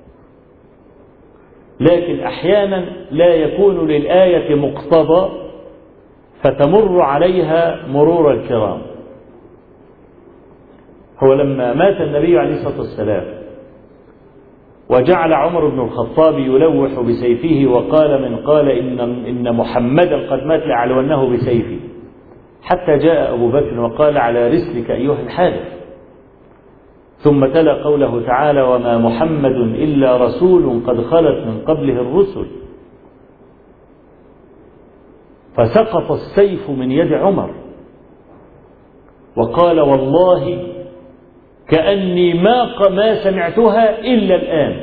لكن أحيانا لا يكون للآية مقتضى فتمر عليها مرور الكرام. هو لما مات النبي عليه الصلاة والسلام وجعل عمر بن الخطاب يلوح بسيفه وقال من قال إن محمدا قد مات لأعلونه بسيفي، حتى جاء أبو بكر وقال على رسلك أيها الحارث، ثم تلا قوله تعالى وما محمد إلا رسول قد خلت من قبله الرسل، فسقط السيف من يد عمر وقال والله كأني ما سمعتها إلا الآن.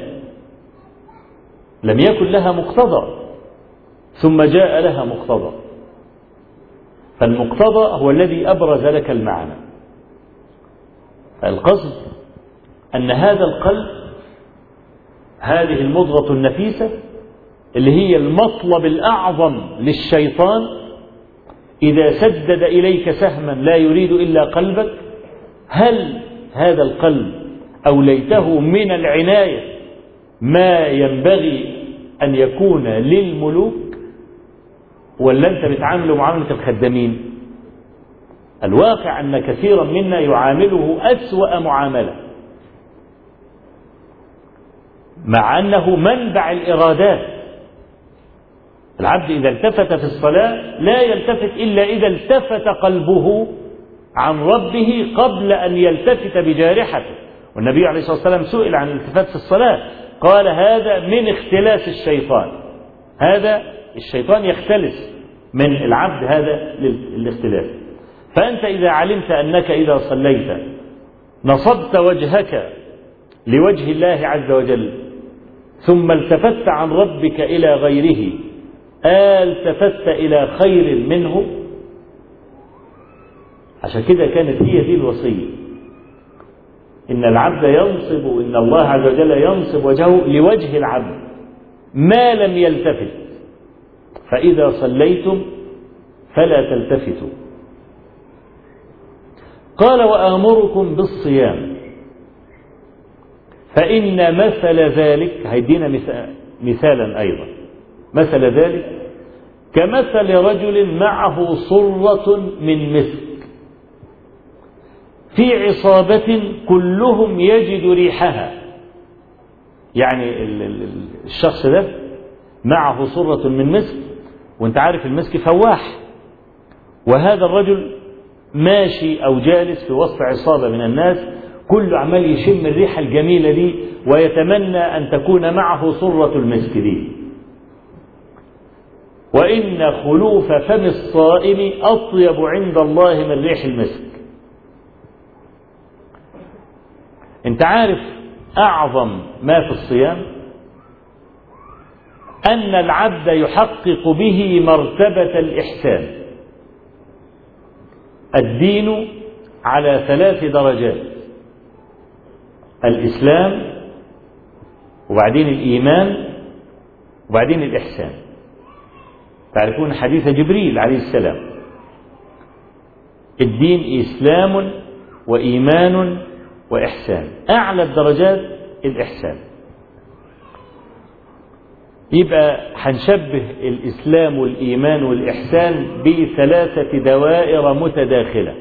لم يكن لها مقتضى ثم جاء لها مقتضى، فالمقتضى هو الذي أبرز لك المعنى. القصد أن هذا القلب، هذه المضغة النفيسة اللي هي المطلب الأعظم للشيطان، إذا سدد إليك سهما لا يريد إلا قلبك، هل هذا القلب أوليته من العناية ما ينبغي أن يكون للملوك، ولا أنت بتعامله معاملة الخدامين؟ الواقع أن كثيرا منا يعامله أسوأ معاملة، مع أنه منبع الإرادات. العبد إذا التفت في الصلاة لا يلتفت إلا إذا التفت قلبه عن ربه قبل أن يلتفت بجارحته. والنبي عليه الصلاة والسلام سئل عن الالتفات في الصلاة قال هذا من اختلاس الشيطان، هذا الشيطان يختلس من العبد هذا الاختلاس. فأنت إذا علمت أنك إذا صليت نصبت وجهك لوجه الله عز وجل ثم التفت عن ربك إلى غيره، التفت إلى خير منه. عشان كده كانت هي دي الوصية، إن العبد ينصب، إن الله عز وجل ينصب وجهه لوجه العبد ما لم يلتفت، فإذا صليتم فلا تلتفتوا. قال وآمركم بالصيام فإن مثل ذلك، هيدينا مثالا أيضا، مثل ذلك كمثل رجل معه صرة من مسك في عصابة كلهم يجد ريحها. يعني الشخص ده معه صرة من مسك، وانت عارف المسك فواح، وهذا الرجل ماشي أو جالس في وسط عصابة من الناس كله عمال يشم الريحة الجميلة دي ويتمنى أن تكون معه صرة المسك دي. وإن خلوف فم الصائم أطيب عند الله من ريح المسك. انت عارف أعظم ما في الصيام أن العبد يحقق به مرتبة الإحسان. الدين على 3 درجات: الإسلام، وبعدين الإيمان، وبعدين الإحسان. تعرفون حديث جبريل عليه السلام: الدين إسلام وإيمان وإحسان. أعلى الدرجات الإحسان. يبقى هنشبه الإسلام والإيمان والإحسان ب3 دوائر متداخلة.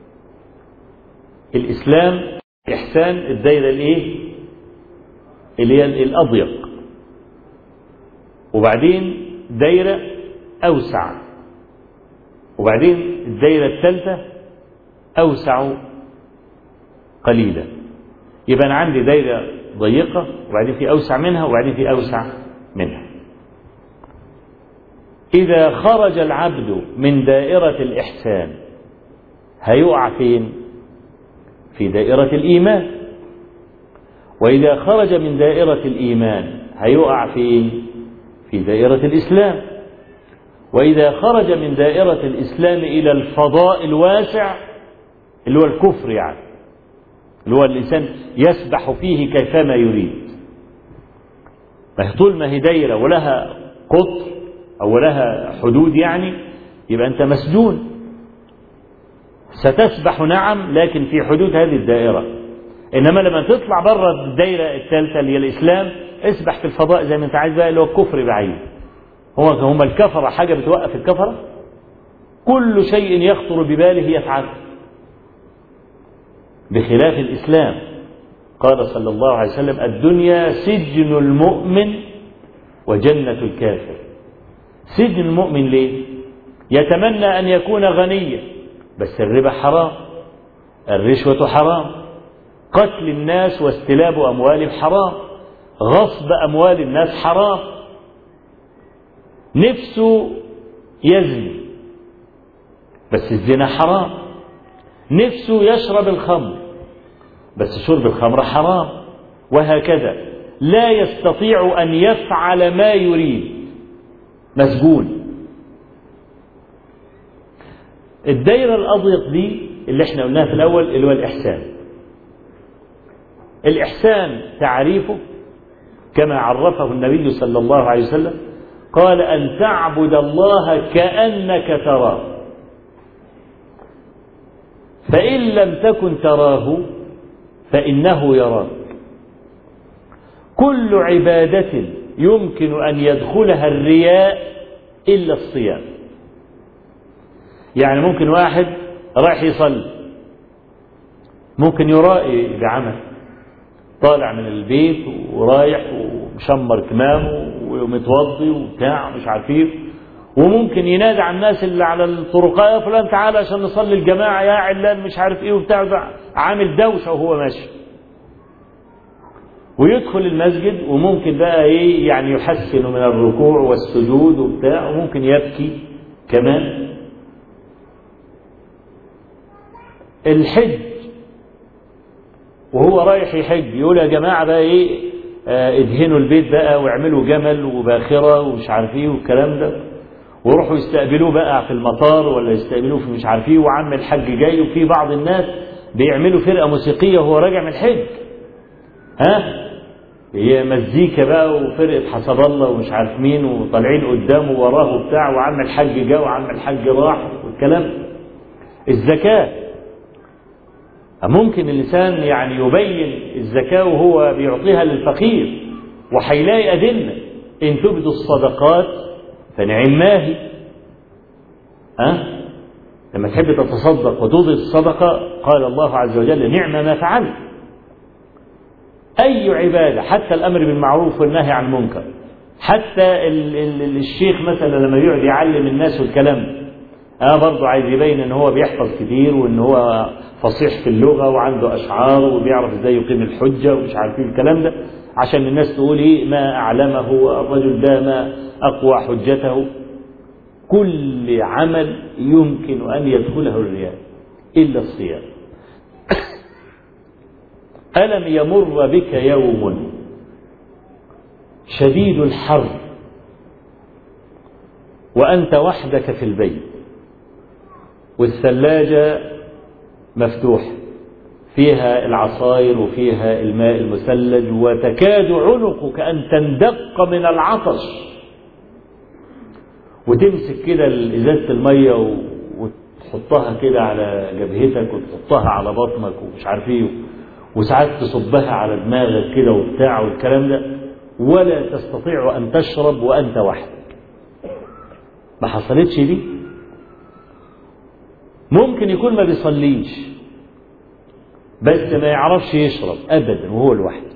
الإسلام، الإحسان الدائرة اللي هي الأضيق، وبعدين دائرة أوسع، وبعدين الدائرة الثالثة أوسع قليلا. يبقى أنا عندي دائرة ضيقة، وبعدين في أوسع منها، وبعدين في أوسع منها. إذا خرج العبد من دائرة الإحسان هيقع فين؟ في دائرة الإيمان. وإذا خرج من دائرة الإيمان هيقع فين؟ في دائرة الإسلام. وإذا خرج من دائرة الإسلام إلى الفضاء الواسع اللي هو الكفر، يعني اللي هو الإنسان يسبح فيه كيفما يريد، طول ما هي دايرة ولها قطر أو لها حدود، يعني يبقى أنت مسجون. ستسبح نعم، لكن في حدود هذه الدائرة. إنما لما تطلع بره الدائرة الثالثة اللي هي الإسلام، اسبح في الفضاء زي ما أنت عايز بقى، اللي هو الكفر بعيد. هم الكفرة حاجة بتوقف الكفرة؟ كل شيء يخطر بباله يفعله، بخلاف الإسلام. قال صلى الله عليه وسلم: الدنيا سجن المؤمن وجنة الكافر. سجن المؤمن ليه؟ يتمنى أن يكون غنيا، بس الربا حرام، الرشوة حرام، قتل الناس واستلاب أموالهم حرام، غصب أموال الناس حرام. نفسه يزني، بس الزنا حرام. نفسه يشرب الخمر، بس شرب الخمر حرام. وهكذا لا يستطيع أن يفعل ما يريد، مسجون. الدائرة الأضيق دي اللي احنا قلناها في الأول اللي هو الإحسان. الإحسان تعريفه كما عرفه النبي صلى الله عليه وسلم، قال: أن تعبد الله كأنك تراه، فإن لم تكن تراه فإنه يراك. كل عبادة يمكن أن يدخلها الرياء إلا الصيام. يعني ممكن واحد رايح يصلي، ممكن يرائي بعمل، طالع من البيت ورايح ومشمر كمامه ومتوضي وبتاع مش عارفين، وممكن ينادي على الناس اللي على الطرقات: يا فلان تعالى عشان نصلي الجماعة، يا علان مش عارف ايه وبتاع، عامل دوشة وهو ماشي. ويدخل المسجد وممكن بقى ايه يعني يحسن من الركوع والسجود وبتاع، وممكن يبكي كمان. الحج وهو رايح يحج يقول: يا جماعة بقى ايه، ادهنوا البيت بقى واعملوا جمل وباخرة ومش عارف ايه والكلام ده، ويروحوا يستقبلوه بقى في المطار ولا يستقبلوه في مش عارف ايه، وعم الحج جاي. وفي بعض الناس بيعملوا فرقة موسيقية وهو راجع من الحج، هي مزيكا بقى وفرقة حسب الله ومش عارف مين، وطالعين قدامه وراه بتاع، وعم الحج جا وعم الحج راح والكلام. الزكاة ممكن الإنسان يعني يبين الزكاة وهو بيعطيها للفقير، وحيلاقي أدلة: إن تبدوا الصدقات فنعم ما هي. لما تحب تتصدق وتوضي الصدقة قال الله عز وجل: نعم ما فعلت. أي عبادة، حتى الأمر بالمعروف والنهي عن المنكر، حتى الشيخ مثلا لما يقعد يعلم الناس والكلام، برضه عايز يبين ان هو بيحفظ كتير وان هو فصيح في اللغة وعنده أشعار وبيعرف ازاي يقيم الحجة ومش عارفين الكلام ده، عشان الناس تقول ايه ما أعلمه الرجل ده، ما أقوى حجته. كل عمل يمكن أن يدخله الرياء إلا الصيام. ألم يمر بك يوم شديد الحر وأنت وحدك في البيت، والثلاجة مفتوحة فيها العصائر وفيها الماء المثلج، وتكاد عنقك أن تندق من العطش، وتمسك كده إزازة المية وتحطها كده على جبهتك وتحطها على بطنك ومش عارف ايه، وساعات تصبها على دماغك كده وبتاع والكلام ده، ولا تستطيع أن تشرب وأنت وحدك. ما حصلتش دي؟ ممكن يكون ما بيصليش بس ما يعرفش يشرب أبدا وهو لوحده.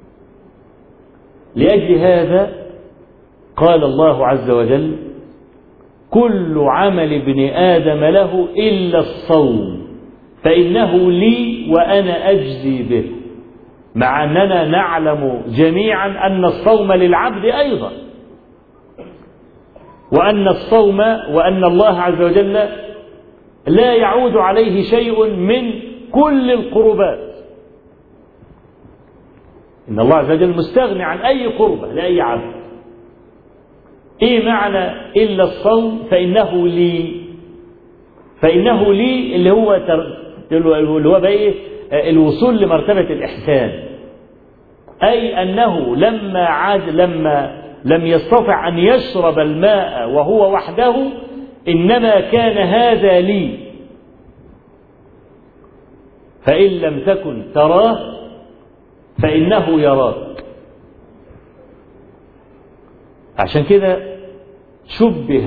لأجل هذا قال الله عز وجل: كل عمل ابن آدم له إلا الصوم فإنه لي وأنا أجزي به، مع أننا نعلم جميعا أن الصوم للعبد أيضا، وأن الصوم وأن الله عز وجل لا يعود عليه شيء من كل القربات. إن الله عز وجل مستغني عن أي قربة لأي عبد. إيه معنى إلا الصوم فإنه لي؟ فإنه لي اللي هو بقى الوصول لمرتبة الإحسان، أي أنه لما لم يستطع أن يشرب الماء وهو وحده، إنما كان هذا لي. فإن لم تكن تراه فإنه يراك. عشان كده شبه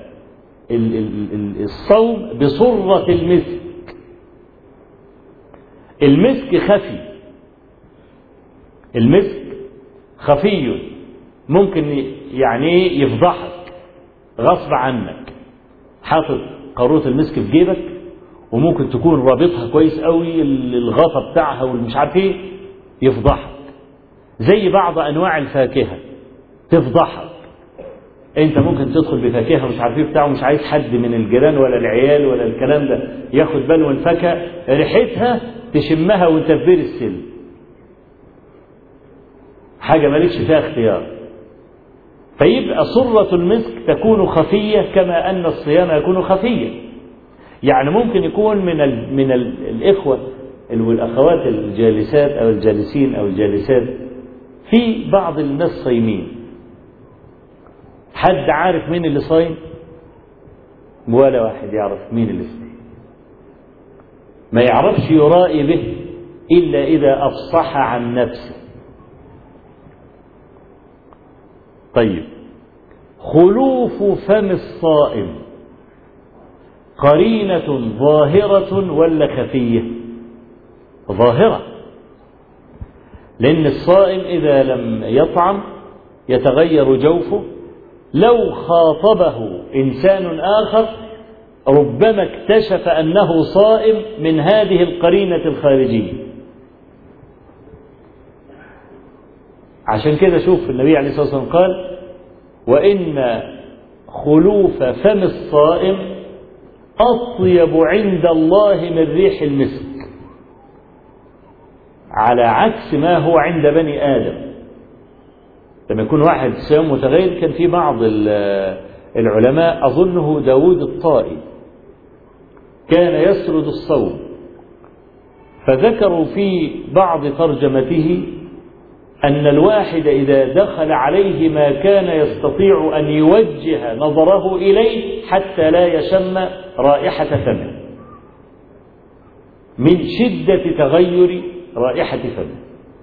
الصوم بصرة المسك. المسك خفي، المسك خفي، ممكن يعني يفضحك غصب عنك. حاطط قارورة المسك في جيبك وممكن تكون رابطها كويس قوي الغطا بتاعها والمش عارف ايه، يفضحك. زي بعض انواع الفاكهة تفضحك. انت ممكن تدخل بفاكهة مش عارف ايه بتاعه، مش عايز حد من الجيران ولا العيال ولا الكلام ده ياخد باله من الفاكهة، ريحتها تشمها وانت في بير السلم، حاجة مالكش فيها اختيار. فيبقى صرة المسك تكون خفية كما أن الصيام يكون خفيا. يعني ممكن يكون من الإخوة والأخوات الجالسات أو الجالسين أو الجالسات، في بعض الناس صايمين، حد عارف مين اللي صايم؟ ولا واحد يعرف مين اللي صايم، ما يعرفش يرائي به إلا إذا أفصح عن نفسه. طيب، خلوف فم الصائم قرينة ظاهرة ولا خفية؟ ظاهرة، لأن الصائم إذا لم يطعم يتغير جوفه، لو خاطبه إنسان آخر ربما اكتشف أنه صائم من هذه القرينة الخارجية. عشان كده شوف النبي عليه الصلاة والسلام قال: وإن خلوف فم الصائم أطيب عند الله من ريح المسك، على عكس ما هو عند بني آدم. لما يكون واحد صيام متغير، كان في بعض العلماء أظنه داود الطائي كان يسرد الصوم، فذكروا في بعض ترجمته أن الواحد إذا دخل عليه ما كان يستطيع أن يوجه نظره إليه حتى لا يشم رائحة فمه من شدة تغير رائحة فمه.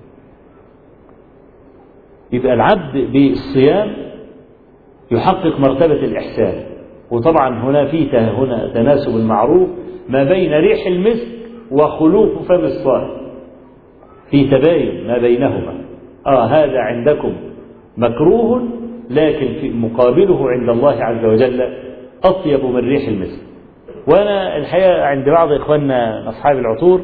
يبقى العبد بالصيام يحقق مرتبة الإحسان. وطبعا هنا تناسب المعروف ما بين ريح المسك وخلوف فم الصائم، في تباين ما بينهما. هذا عندكم مكروه، لكن في مقابله عند الله عز وجل أطيب من ريح المسك. وأنا الحقيقة عند بعض إخواننا أصحاب العطور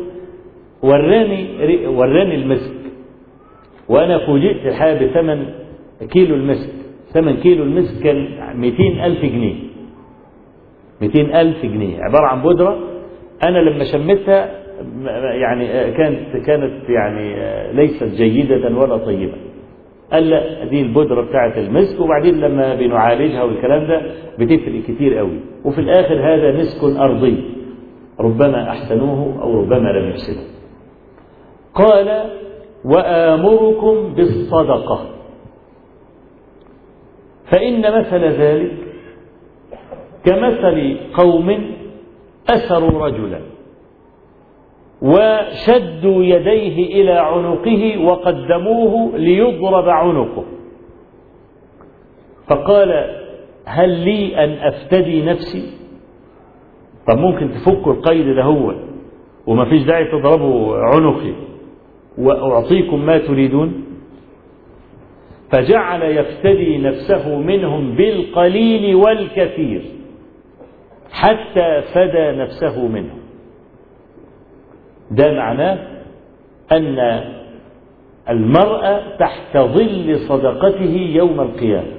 وراني المسك، وأنا فوجئت الحقيقة بثمن كيلو المسك. ثمن كيلو المسك كان 200,000 جنيه. 200,000 جنيه عبارة عن بودرة. أنا لما شمتها يعني كانت يعني ليست جيدة ولا طيبة. قال لا، دي البودرة بتاعت المسك، وبعدين لما بنعالجها والكلام ده بتفرق كتير قوي، وفي الآخر هذا مسك أرضي ربما أحسنوه أو ربما لم يحسنوه. قال: وآمركم بالصدقة، فإن مثل ذلك كمثل قوم أسروا رجلا وشدوا يديه إلى عنقه وقدموه ليضرب عنقه، فقال: هل لي أن أفتدي نفسي؟ طب ممكن تفكوا القيد ده هو وما فيش داعي تضربوا عنقي وأعطيكم ما تريدون. فجعل يفتدي نفسه منهم بالقليل والكثير حتى فدى نفسه منهم. ده معناه أن المرء تحت ظل صدقته يوم القيامة.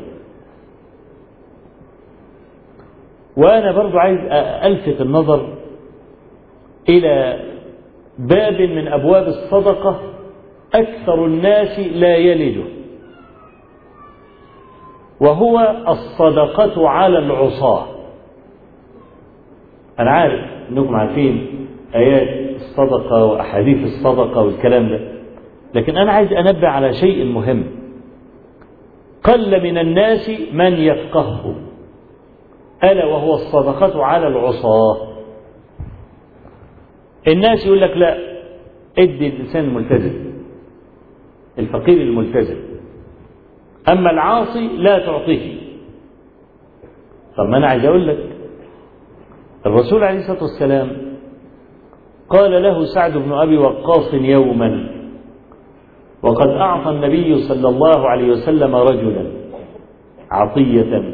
وأنا برضو عايز ألفت النظر إلى باب من أبواب الصدقة أكثر الناس لا يلجه، وهو الصدقة على العصاة. أنا عارف أنكم عارفين آيات الصدقة وأحاديث الصدقة والكلام ده، لكن أنا عايز أنبه على شيء مهم. قل من الناس من يفقهه، ألا وهو الصدقة على العصاة. الناس يقول لك لا، ادي الإنسان الملتزم، الفقير الملتزم، أما العاصي لا تعطيه. طب ما أنا عايز أقول لك، الرسول عليه الصلاة والسلام قال له سعد بن أبي وقاص يوما، وقد أعطى النبي صلى الله عليه وسلم رجلا عطية،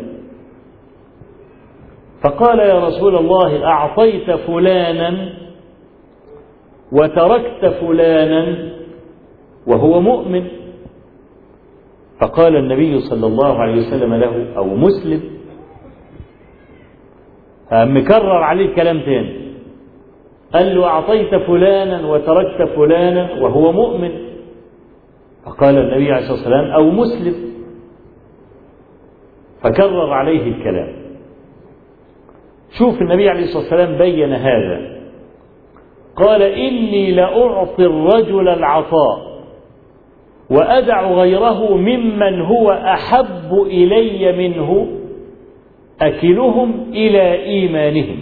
فقال: يا رسول الله، أعطيت فلانا وتركت فلانا وهو مؤمن. فقال النبي صلى الله عليه وسلم له: أو مسلم. مكرر عليه الكلام تاني، قال له: أعطيت فلانا وتركت فلانا وهو مؤمن. فقال النبي عليه الصلاة والسلام: أو مسلم. فكرر عليه الكلام. شوف النبي عليه الصلاة والسلام بين هذا، قال إني لأعطي الرجل العطاء وأدع غيره ممن هو أحب إلي منه أكلهم إلى إيمانهم.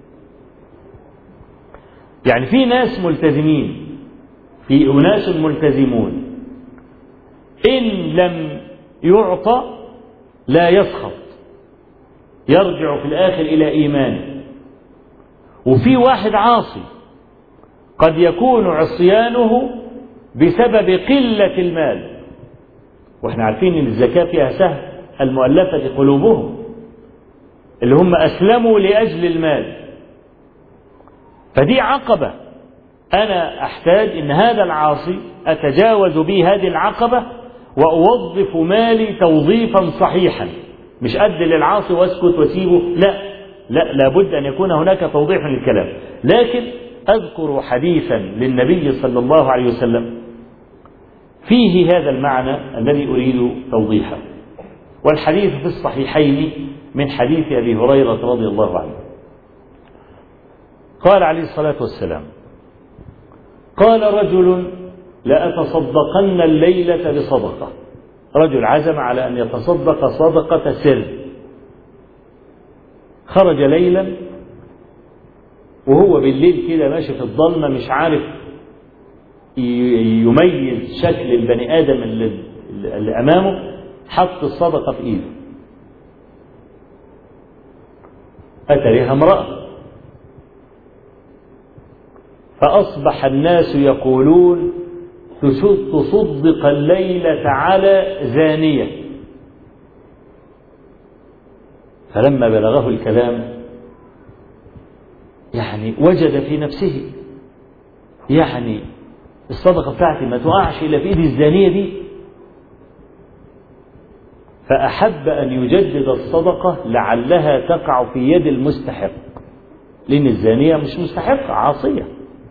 يعني في ناس ملتزمين، في أناس ملتزمون إن لم يعطى لا يسخط، يرجع في الآخر إلى إيمانه. وفي واحد عاصي قد يكون عصيانه بسبب قلة المال، واحنا عارفين ان الزكاة فيها سهم المؤلفة قلوبهم اللي هم أسلموا لأجل المال. فدي عقبة أنا أحتاج إن هذا العاصي أتجاوز به هذه العقبة وأوظف مالي توظيفا صحيحا، مش أدي للعاصي واسكت واسيبه، لا لابد أن يكون هناك توضيح للكلام. لكن أذكر حديثا للنبي صلى الله عليه وسلم فيه هذا المعنى الذي أريد توضيحه، والحديث في الصحيحين من حديث أبي هريرة رضي الله عنه. قال عليه الصلاة والسلام: قال رجل لأتصدقن الليلة بصدقة. رجل عزم على أن يتصدق صدقة سر، خرج ليلا وهو بالليل كده ماشي في الظلمة مش عارف يميز شكل البني آدم اللي أمامه، حط الصدقة في إيده، أتريها امرأة، فأصبح الناس يقولون تصدق الليلة على زانية. فلما بلغه الكلام يعني وجد في نفسه يعني الصدقة بتاعتي ما تقعش إلا في إيد الزانية دي، فأحب أن يجدد الصدقة لعلها تقع في يد المستحق، لأن الزانية مش مستحقة، عاصية.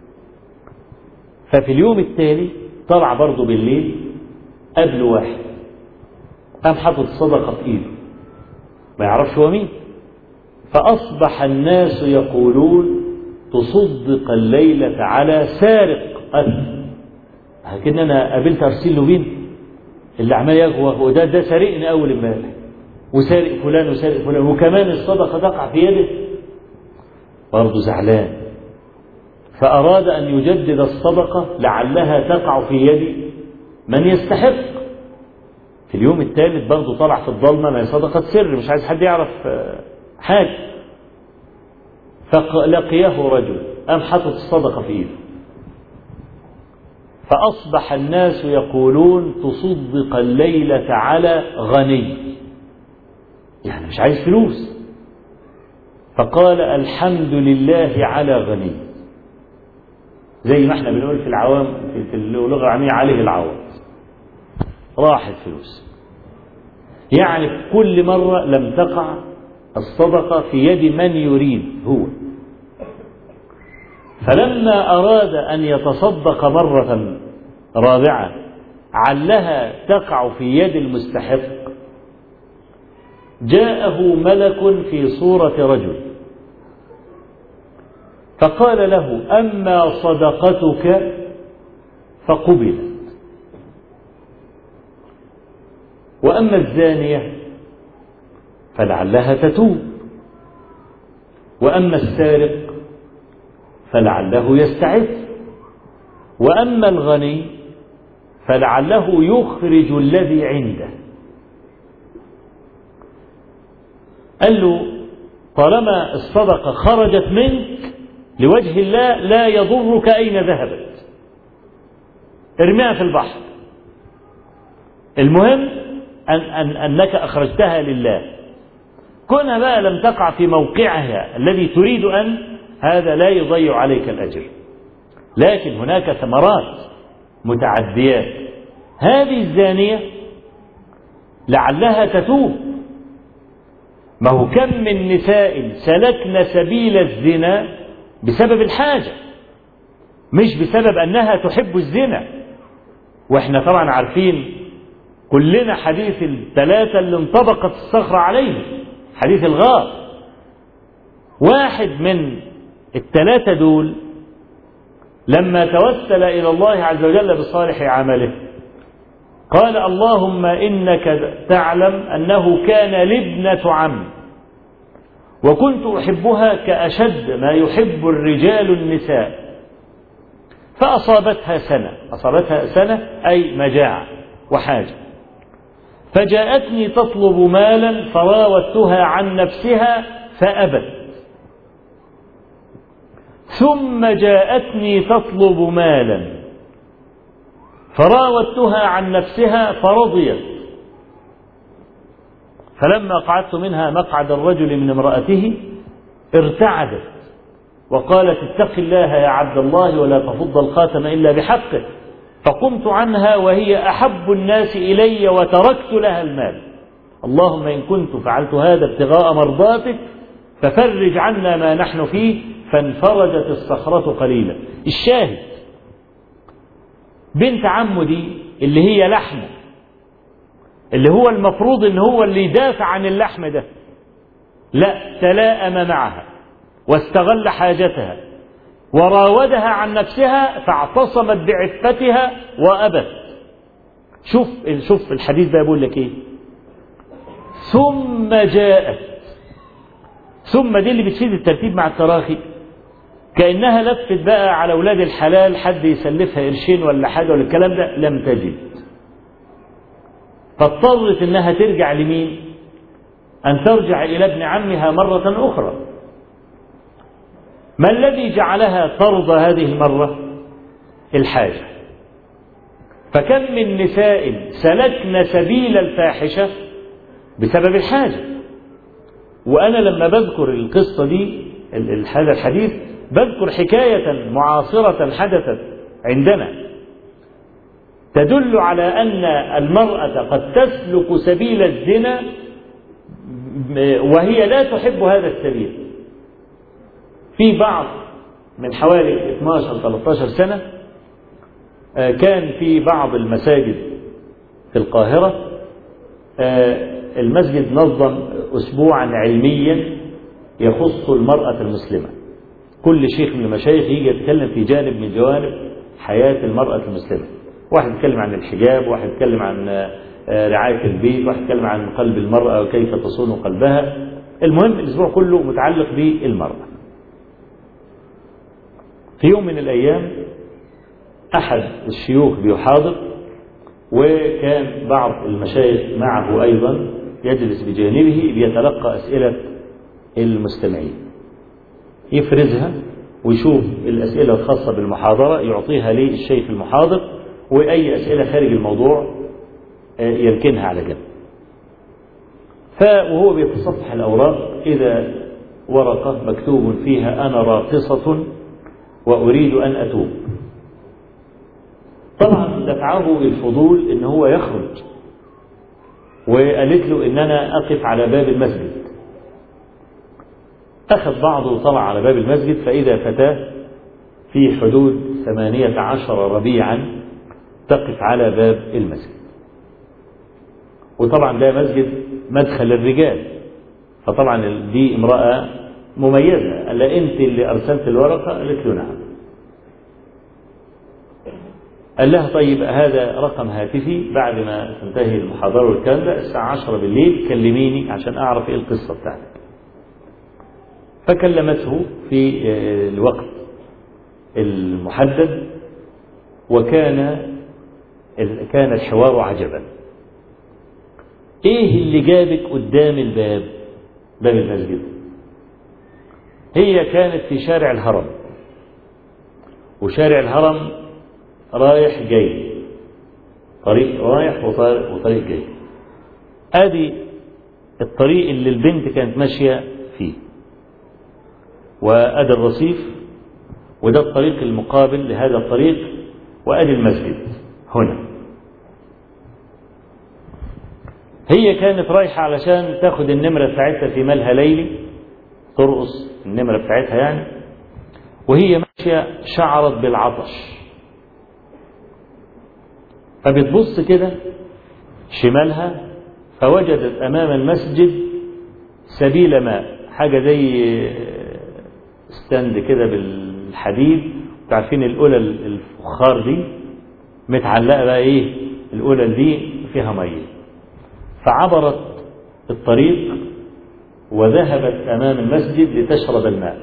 ففي اليوم التالي طلع برضه بالليل قبل واحد، قام حاطط الصدقة في إيده ما يعرفش هو مين، فأصبح الناس يقولون تصدق الليلة على سارق قتل. لكن أنا قابلت أرسل له بين اللي عمال يغوى هو ده سارقني أول امبارح، وسارق فلان وسارق فلان، وكمان الصدقة تقع في يده، برضه زعلان. فأراد أن يجدد الصدقة لعلها تقع في يد من يستحق. في اليوم الثالث برضه طلع في الظلمة، ما هي صدقة سر مش عايز حد يعرف حاجة. فلقيه رجل قام حاطط الصدقة في ايده، فأصبح الناس يقولون تصدق الليلة على غني، يعني مش عايز فلوس. فقال الحمد لله على غني، زي ما احنا بنقول في العوام في اللغة العامية عليه العوض، راحت فلوس. يعني في كل مرة لم تقع الصدقة في يد من يريد هو. فلما أراد أن يتصدق مرة رابعة علها تقع في يد المستحق، جاءه ملك في صورة رجل فقال له أما صدقتك فقبلت، وأما الزانية فلعلها تتوب، وأما السارق فلعله يستعف، وأما الغني فلعله يخرج الذي عنده. قال له طالما الصدقة خرجت منك لوجه الله لا يضرك أين ذهبت، ارميها في البحر، المهم أنك أخرجتها لله. كونها بقى لم تقع في موقعها الذي تريد أن، هذا لا يضيع عليك الأجر، لكن هناك ثمرات متعديات. هذه الزانية لعلها تتوب، ما هو كم من نساء سلكن سبيل الزنا بسبب الحاجة، مش بسبب أنها تحب الزنا. وإحنا طبعا عارفين كلنا حديث الثلاثة اللي انطبقت الصخرة عليه، حديث الغار. واحد من الثلاثة دول لما توسل إلى الله عز وجل بصالح عمله قال اللهم إنك تعلم أنه كان لي ابنة عم وكنت أحبها كأشد ما يحب الرجال النساء فأصابتها سنة أي مجاعة وحاجة فجاءتني تطلب مالا فراودتها عن نفسها فأبت ثم جاءتني تطلب مالا فراودتها عن نفسها فرضيت فلما قعدت منها مقعد الرجل من امرأته ارتعدت وقالت اتق الله يا عبد الله ولا تفض الخاتم إلا بحقه فقمت عنها وهي أحب الناس إلي وتركت لها المال اللهم إن كنت فعلت هذا ابتغاء مرضاتك ففرج عنا ما نحن فيه فانفرجت الصخرة قليلا. الشاهد بنت عمه دي اللي هي لحمه اللي هو المفروض ان هو اللي يدافع عن اللحم ده لا تلاءم معها واستغل حاجتها وراودها عن نفسها فاعتصمت بعفتها وأبت. شوف الحديث ده يقول لك ايه ثم جاءت ثم دي اللي بتفيد الترتيب مع التراخي كأنها لفت بقى على أولاد الحلال حد يسلفها قرشين ولا حاجة ولا الكلام ده لم تجد فاضطرت انها ترجع لمين أن ترجع إلى ابن عمها مرة أخرى. ما الذي جعلها ترضى هذه المرة الحاجة فكم من نساء سلكن سبيل الفاحشة بسبب الحاجة. وأنا لما بذكر القصة دي هذا الحديث بذكر حكاية معاصرة حدثت عندنا تدل على أن المرأة قد تسلك سبيل الزنا وهي لا تحب هذا السبيل. في بعض من حوالي 12-13 سنة كان في بعض المساجد في القاهرة المسجد نظم أسبوعا علميا يخص المرأة المسلمة. كل شيخ من المشايخ يجي يتكلم في جانب من جوانب حياة المرأة المسلمة. واحد يتكلم عن الحجاب، واحد يتكلم عن رعاية البيت، واحد يتكلم عن قلب المرأة وكيف تصون قلبها. المهم الأسبوع كله متعلق بالمرأة. في يوم من الأيام أحد الشيوخ بيحاضر وكان بعض المشايخ معه أيضا يجلس بجانبه بيتلقى أسئلة المستمعين يفرزها ويشوف الأسئلة الخاصة بالمحاضرة يعطيها للشيخ المحاضر وأي أسئلة خارج الموضوع يركنها على جنب. وهو بيتصفح الأوراق إذا ورقة مكتوب فيها أنا راقصة وأريد أن أتوب. طبعا دفعه الفضول إن هو يخرج وقالت له إن أنا أقف على باب المسجد. أخذ بعضه وطلع على باب المسجد فإذا فتاة في حدود 18 ربيعا تقف على باب المسجد. وطبعا ده مسجد مدخل الرجال فطبعا دي امرأة مميزة. قال لها أنت اللي أرسلت الورقة؟ قالت له نعم. قال لها طيب هذا رقم هاتفي بعد ما تنتهي المحاضرة والكلام ده الساعة 10 بالليل كلميني عشان أعرف إيه القصة بتاعتك. فكلمته في الوقت المحدد وكان الحوار عجبا. ايه اللي جابك قدام باب المسجد؟ هي كانت في شارع الهرم وشارع الهرم رايح جاي طريق رايح وطريق جاي. ادي الطريق اللي البنت كانت ماشية فيه وادي الرصيف وده الطريق المقابل لهذا الطريق وادي المسجد هنا. هي كانت رايحة علشان تاخد النمرة بتاعتها في مالها ليلي ترقص النمرة بتاعتها يعني. وهي ماشية شعرت بالعطش فبتبص كده شمالها فوجدت أمام المسجد سبيل ماء حاجة زي ستاند كده بالحديد عارفين القلل الفخار دي متعلقة بقى إيه، القلل دي فيها مية. فعبرت الطريق وذهبت أمام المسجد لتشرب الماء،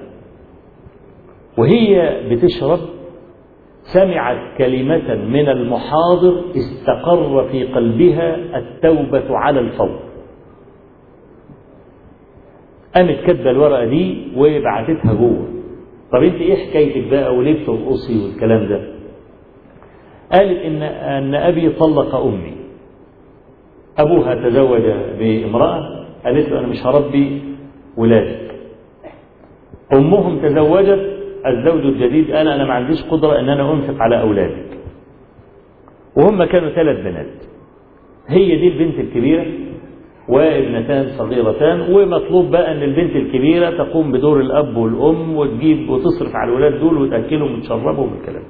وهي بتشرب سمعت كلمة من المحاضر استقر في قلبها التوبة على الفور. قامت كاتبة الورقة دي وبعتتها جوه. طب انت ايه حكايتك بقى وليه بترقصي والكلام ده؟ قالت ان ابي طلق امي. ابوها تزوج بامرأة قالت له انا مش هربي ولادك. امهم تزوجت الزوج الجديد قال انا ما عنديش قدرة ان انا انفق على اولادك. وهم كانوا 3 بنات، هي دي البنت الكبيرة وابنتان صغيرتان، ومطلوب بقى ان البنت الكبيرة تقوم بدور الاب والام وتجيب وتصرف على الولاد دول وتاكلهم وتشربهم والكلام.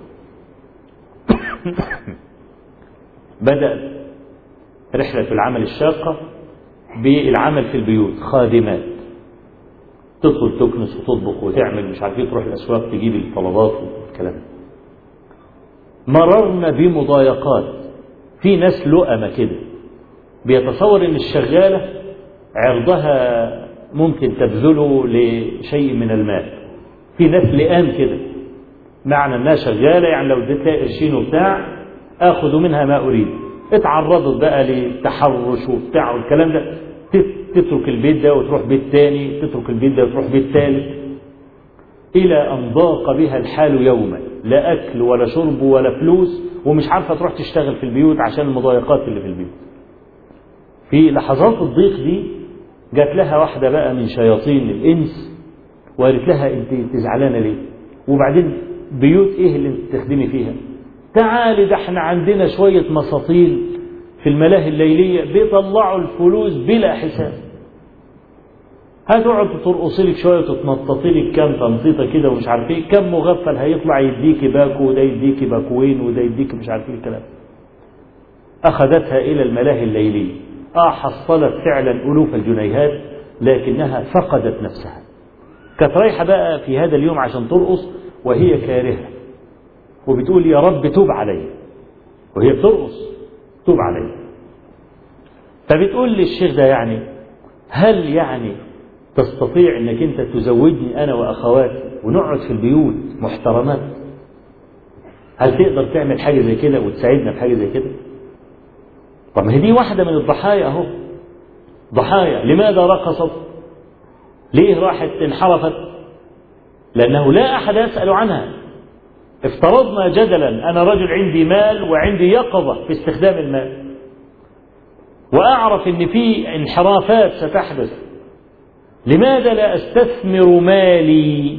بدأت رحلة العمل الشاقة بالعمل في البيوت، خادمات تدخل تكنس وتطبخ وتعمل مش عارف ايه، تروح الاسواق تجيب الطلبات والكلام. مررنا بمضايقات، في ناس لؤمة كده بيتصور ان الشغالة عرضها ممكن تبذله لشيء من المال. في ناس لئام كده، معنى انها شغالة يعني لو اديت لها قرشين وبتاع اخذ منها ما اريد. اتعرضت بقى لتحرش وبتاع والكلام ده، تترك البيت ده وتروح بيت تاني، تترك البيت ده وتروح بيت ثالث، الى ان ضاق بها الحال يوما، لا اكل ولا شرب ولا فلوس، ومش عارفة تروح تشتغل في البيوت عشان المضايقات اللي في البيوت. في لحظات الضيق دي جات لها واحدة بقى من شياطين الإنس وقالت لها انت زعلانة ليه؟ وبعدين بيوت ايه اللي انت تخدمي فيها؟ تعالي ده احنا عندنا شوية مساطيل في الملاهي الليلية بيطلعوا الفلوس بلا حساب. هتقعد ترقصي لك شوية وتتنططي لك كام تنطيطة كده ومش عارف ايه، كم مغفل هيطلع يديكي باكو وده يديكي باكوين وده يديكي مش عارف ايه الكلام. أخذتها إلى الملاهي الليلية، حصلت فعلا ألوف الجنيهات، لكنها فقدت نفسها. كانت رايحة بقى في هذا اليوم عشان ترقص وهي كارهة، وبتقول يا رب توب علي، وهي بترقص توب علي. فبتقول للشيخ ده يعني هل يعني تستطيع انك انت تزوجني انا واخواتي ونقعد في البيوت محترمات؟ هل تقدر تعمل حاجة زي كده وتساعدنا في حاجة زي كده؟ طب ما هي دي واحدة من الضحايا اهو، ضحايا. لماذا رقصت؟ ليه راحت انحرفت؟ لأنه لا أحد يسأل عنها. افترضنا جدلا أنا رجل عندي مال وعندي يقظة في استخدام المال، وأعرف أن في انحرافات ستحدث، لماذا لا أستثمر مالي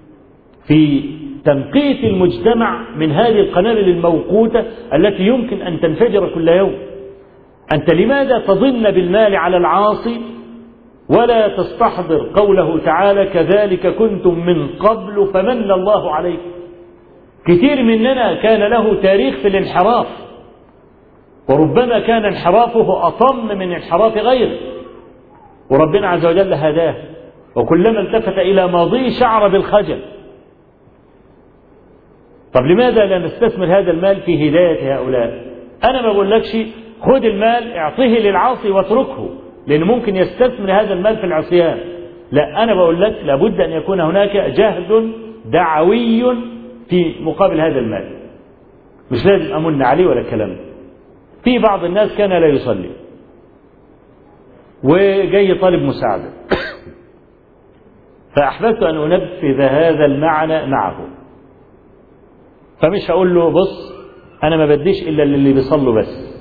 في تنقية المجتمع من هذه القنابل الموقوتة التي يمكن أن تنفجر كل يوم؟ أنت لماذا تظن بالمال على العاصي ولا تستحضر قوله تعالى كذلك كنتم من قبل فمن الله عليكم؟ كثير مننا كان له تاريخ في الانحراف، وربما كان انحرافه أطم من انحراف غيره، وربنا عز وجل هداه، وكلما التفت إلى ماضيه شعر بالخجل. طب لماذا لا نستثمر هذا المال في هداية هؤلاء؟ أنا ما بقولكش خذ المال اعطيه للعاصي واتركه، لأنه ممكن يستثمر هذا المال في العصيان. لا، أنا بقول لك لابد أن يكون هناك جهد دعوي في مقابل هذا المال، مش لازم أمن عليه ولا الكلام. في بعض الناس كان لا يصلي وجاي طالب مساعدة، فأحببت أن أنفذ هذا المعنى معه. فمش هقول له بص أنا ما بديش إلا اللي بيصلوا بس.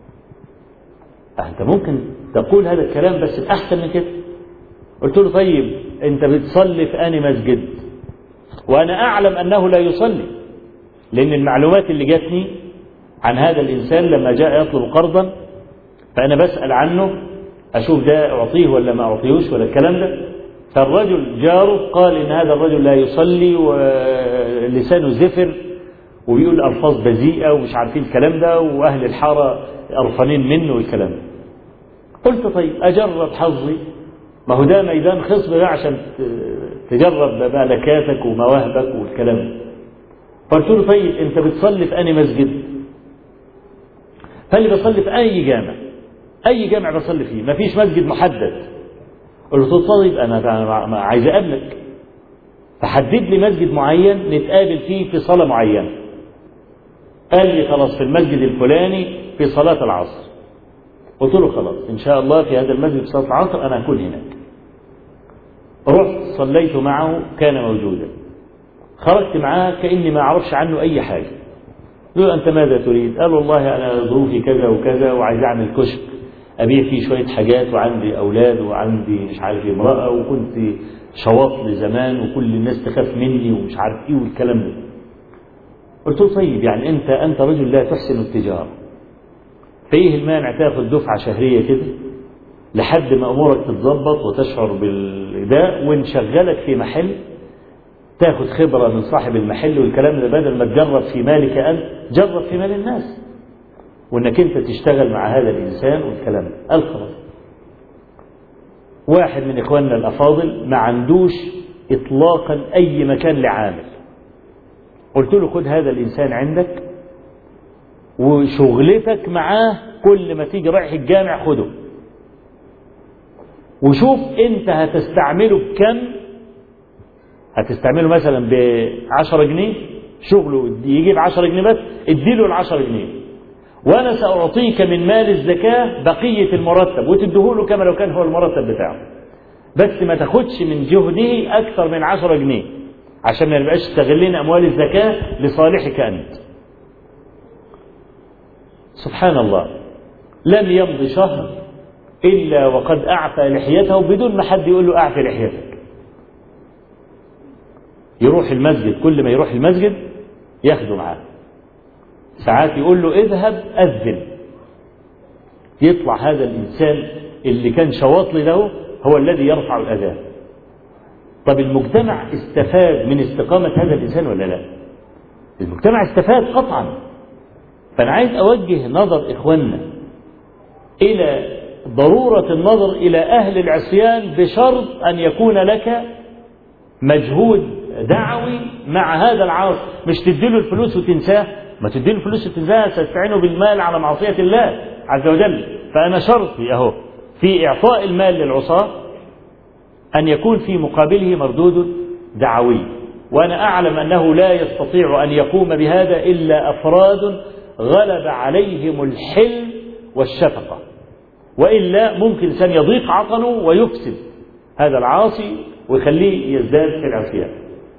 أنت ممكن تقول هذا الكلام بس الأحسن من كده. قلت له طيب أنت بتصلي في أي مسجد؟ وأنا أعلم أنه لا يصلي، لأن المعلومات اللي جاتني عن هذا الإنسان لما جاء يطلب قرضا فأنا بسأل عنه أشوف ده أعطيه ولا ما أعطيهوش ولا الكلام ده. فالرجل جاره قال إن هذا الرجل لا يصلي ولسانه زفر وبيقول ألفاظ بذيئة ومش عارفين الكلام ده، وأهل الحارة قرفانين منه والكلام ده. قلت طيب أجرب حظي، ما هو ده ميدان خصب ده عشان تجرب ملكاتك ومواهبك والكلام ده. فقلت له طيب أنت بتصلي في أي مسجد؟ قال لي بصلي في أي جامع. أي جامع بصلي فيه، ما فيش مسجد محدد. قلت له طيب أنا عايز أقابلك، فحدد لي مسجد معين نتقابل فيه في صلاة معينة. قال لي خلاص في المسجد الفلاني في صلاة العصر. قلت له خلاص إن شاء الله في هذا المسجد في صلاة العصر أنا أكون هناك. رحت صليت معه، كان موجودا. خرجت معاه كأني ما أعرفش عنه أي حاجة. قلت له أنت ماذا تريد؟ قال والله أنا ظروفي كذا وكذا وعايز أعمل كشك أبيع فيه شوية حاجات، وعندي أولاد وعندي مش عارف امرأة، وكنت شواطل زمان وكل الناس تخاف مني ومش عارف إيه والكلام ده. قلت له طيب يعني أنت رجل لا تحسن التجارة، فإيه المانع تاخد دفعة شهرية كده لحد ما أمورك تتظبط وتشعر بالإداء، ونشغلك في محل تاخد خبرة من صاحب المحل والكلام ده، بدل ما تجرب في مالك أنت جرب في مال الناس، وإنك أنت تشتغل مع هذا الإنسان والكلام ده. قال خلاص. واحد من إخواننا الأفاضل ما عندوش إطلاقا أي مكان لعامل. قلت له خد هذا الإنسان عندك وشغلتك معاه، كل ما تيجي رايح الجامع خده، وشوف أنت هتستعمله بكم. هتستعمله مثلا ب10 جنيه، شغله يجيب 10 جنيه بس، اديله ال10 جنيه، وأنا سأعطيك من مال الزكاة بقية المرتب وتديهوله كما لو كان هو المرتب بتاعه، بس ما تاخدش من جهده أكثر من 10 جنيه عشان ما نبقاش استغلين أموال الزكاة لصالحك أنت. سبحان الله، لم يمضي شهر إلا وقد أعفى لحيته بدون ما حد يقول له أعفى لحيتك. يروح المسجد، كل ما يروح المسجد ياخده معاه، ساعات يقول له اذهب أذن، يطلع هذا الإنسان اللي كان شواطلي له هو الذي يرفع الأذان. طب المجتمع استفاد من استقامة هذا الإنسان ولا لا؟ المجتمع استفاد قطعا. فأنا عايز أوجه نظر إخواننا إلى ضرورة النظر إلى أهل العصيان، بشرط أن يكون لك مجهود دعوي مع هذا العاصي. مش تديله الفلوس وتنساه، ما تديله الفلوس وتنساه، ستستعينه بالمال على معصية الله عز وجل. فأنا شرطي أهو في إعطاء المال للعصاة أن يكون في مقابله مردود دعوي، وأنا أعلم أنه لا يستطيع أن يقوم بهذا إلا أفراد غلب عليهم الحلم والشفقة، وإلا ممكن إنسان يضيق عقله ويفسد هذا العاصي ويخليه يزداد في العصيان.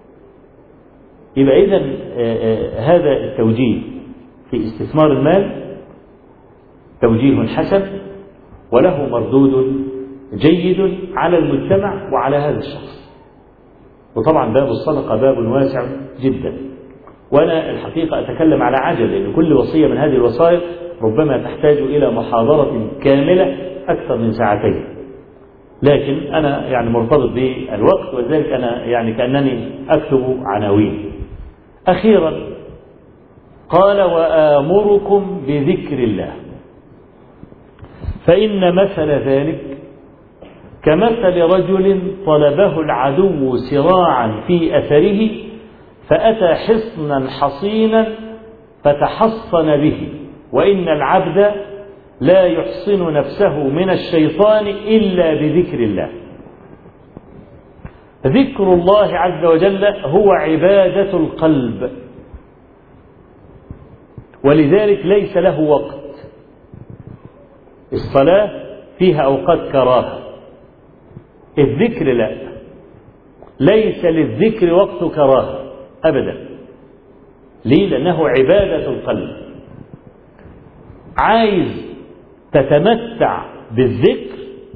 يبقى إذن هذا التوجيه في استثمار المال توجيه حسن وله مردود جيد على المجتمع وعلى هذا الشخص. وطبعا باب الصدقة باب واسع جدا، وأنا الحقيقة أتكلم على عجل، لأن كل وصية من هذه الوصايا ربما تحتاج إلى محاضرة كاملة أكثر من ساعتين، لكن أنا يعني مرتبط بالوقت، ولذلك أنا يعني كأنني أكتب عناوين. أخيرا قال وآمركم بذكر الله، فإن مثل ذلك كمثل رجل طلبه العدو سراعا في أثره، فأتى حصنا حصينا فتحصن به، وإن العبد لا يحصن نفسه من الشيطان إلا بذكر الله. ذكر الله عز وجل هو عبادة القلب، ولذلك ليس له وقت. الصلاة فيها أوقات كراهة، الذكر لا، ليس للذكر وقت كراهة أبدا. ليه؟ لأنه عبادة القلب. عايز تتمتع بالذكر،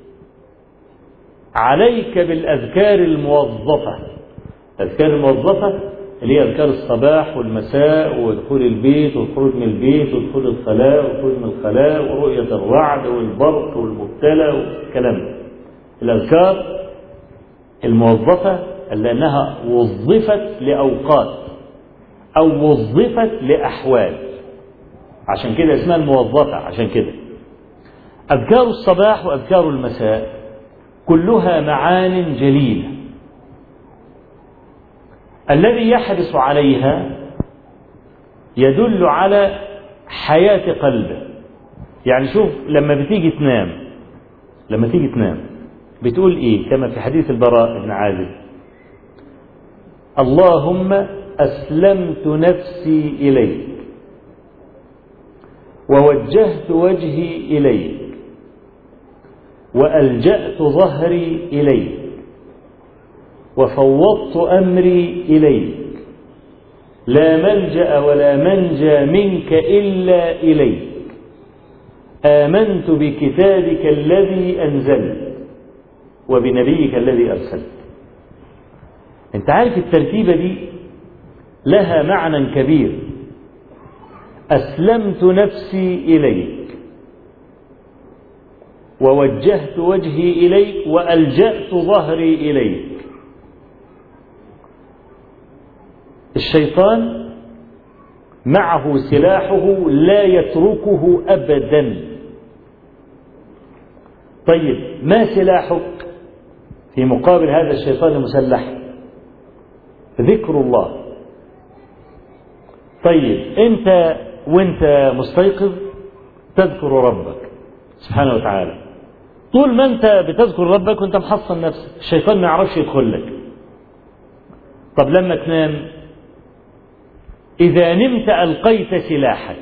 عليك بالأذكار الموظفة. الأذكار الموظفة اللي هي أذكار الصباح والمساء ودخول البيت والخروج من البيت ودخول الخلاء والخروج من الخلاء ورؤية الرعد والبرق والمبتلى والكلام ده. الأذكار الموظفة لأنها وظفت لأوقات أو وظفت لأحوال، عشان كده اسمها الموظفة. عشان كده أذكار الصباح وأذكار المساء كلها معان جليلة. الذي يحرص عليها يدل على حياة قلبه. يعني شوف لما تيجي تنام بتقول إيه؟ كما في حديث البراء بن عازب: اللهم أسلمت نفسي إليك ووجهت وجهي إليك وألجأت ظهري إليك وفوضت أمري إليك، لا ملجأ ولا منجى منك إلا إليك، آمنت بكتابك الذي أنزلت وبنبيك الذي أرسلت. أنت عارف الترتيبة دي لها معنى كبير. أسلمت نفسي إليك ووجهت وجهي إليك وألجأت ظهري إليك. الشيطان معه سلاحه لا يتركه أبدا. طيب ما سلاحك في مقابل هذا الشيطان المسلح؟ ذكر الله. طيب أنت وأنت مستيقظ تذكر ربك سبحانه وتعالى، طول ما أنت بتذكر ربك وأنت محصن نفسك الشيطان ما يعرفش يدخل لك. طب لما تنام، إذا نمت ألقيت سلاحك،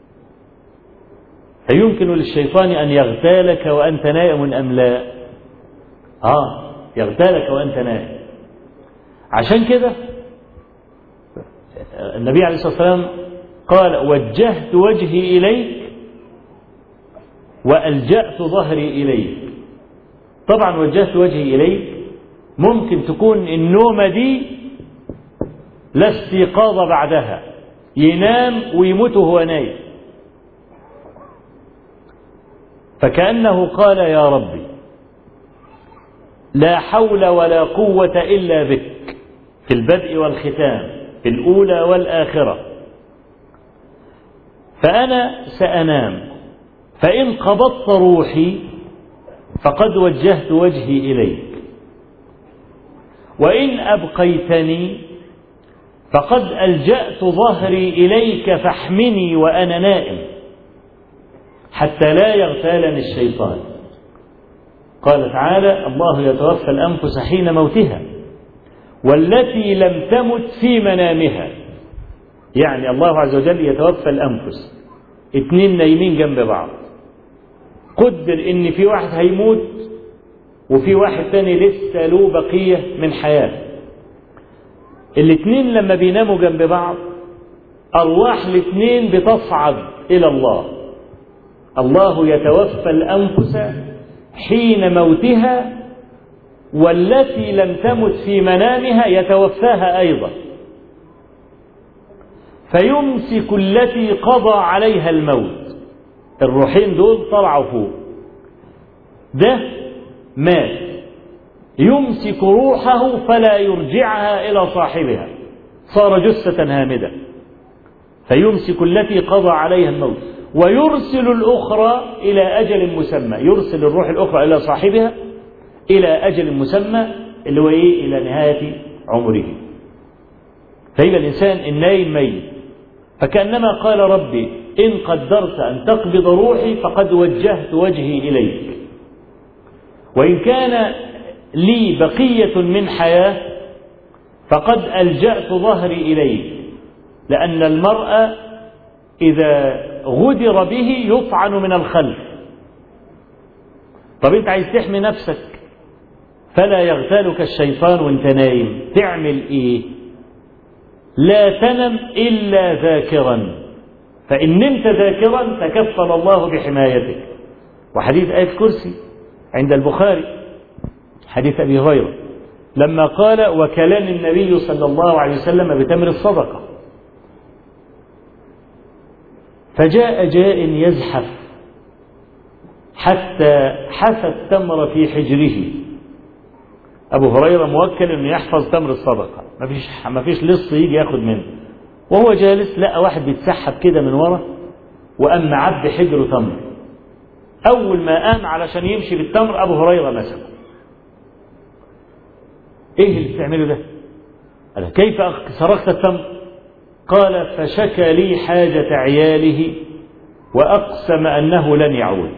فيمكن للشيطان أن يغتالك وأنت نائم أم لا؟ يغتالك وأنت نائم. عشان كده النبي عليه الصلاة والسلام قال: وجهت وجهي إليك وألجأت ظهري إليك. طبعا وجهت وجهي إليك ممكن تكون النومة دي لا استيقاظ بعدها، ينام ويموت وهو نايم، فكأنه قال: يا ربي لا حول ولا قوة إلا بك في البدء والختام، في الأولى والآخرة، فأنا سأنام، فإن قبضت روحي فقد وجهت وجهي إليك، وإن أبقيتني فقد ألجأت ظهري إليك فاحمني وأنا نائم حتى لا يغتالني الشيطان. قال تعالى: الله يتوفى الأنفس حين موتها والتي لم تمت في منامها. يعني الله عز وجل يتوفى الأنفس، 2 نايمين جنب بعض، قدر إن في واحد هيموت وفي واحد تاني لسه له بقية من حياة. 2 لما بيناموا جنب بعض أرواح 2 بتصعد إلى الله. الله يتوفى الأنفس حين موتها والتي لم تمت في منامها يتوفاها أيضا، فيمسك التي قضى عليها الموت. الروحين دول طلعوا فوق، ده مات، يمسك روحه فلا يرجعها إلى صاحبها، صار جثة هامدة، فيمسك التي قضى عليها الموت ويرسل الأخرى إلى أجل مسمى. يرسل الروح الأخرى إلى صاحبها إلى أجل مسمى اللي هو إيه؟ إلى نهاية عمره. فيبقى الإنسان النايم ميت، فكأنما قال: ربي إن قدرت أن تقبض روحي فقد وجهت وجهي إليك، وإن كان لي بقية من حياة فقد ألجأت ظهري إليك، لأن المرء إذا غدر به يطعن من الخلف. طب أنت عايز تحمي نفسك فلا يغتالك الشيطان وانت نايم، تعمل إيه؟ لا تنم إلا ذاكرا، فإن نمت ذاكرا تكفل الله بحمايتك. وحديث آية الكرسي عند البخاري، حديث أبي هريرة لما قال: وكلني النبي صلى الله عليه وسلم بتمر الصدقة، فجاء جاء يزحف حتى حث التمر في حجره. أبو هريرة موكل أنه يحفظ تمر الصدقة، ما فيش لص يجي ياخد منه، وهو جالس لقى واحد بيتسحب كده من ورا وقام معبي حجره تمر. أول ما قام علشان يمشي بالتمر أبو هريرة مسكه. إيه اللي بتعمله ده؟ قال: كيف سرقت التمر؟ قال فشكى لي حاجة عياله وأقسم أنه لن يعود.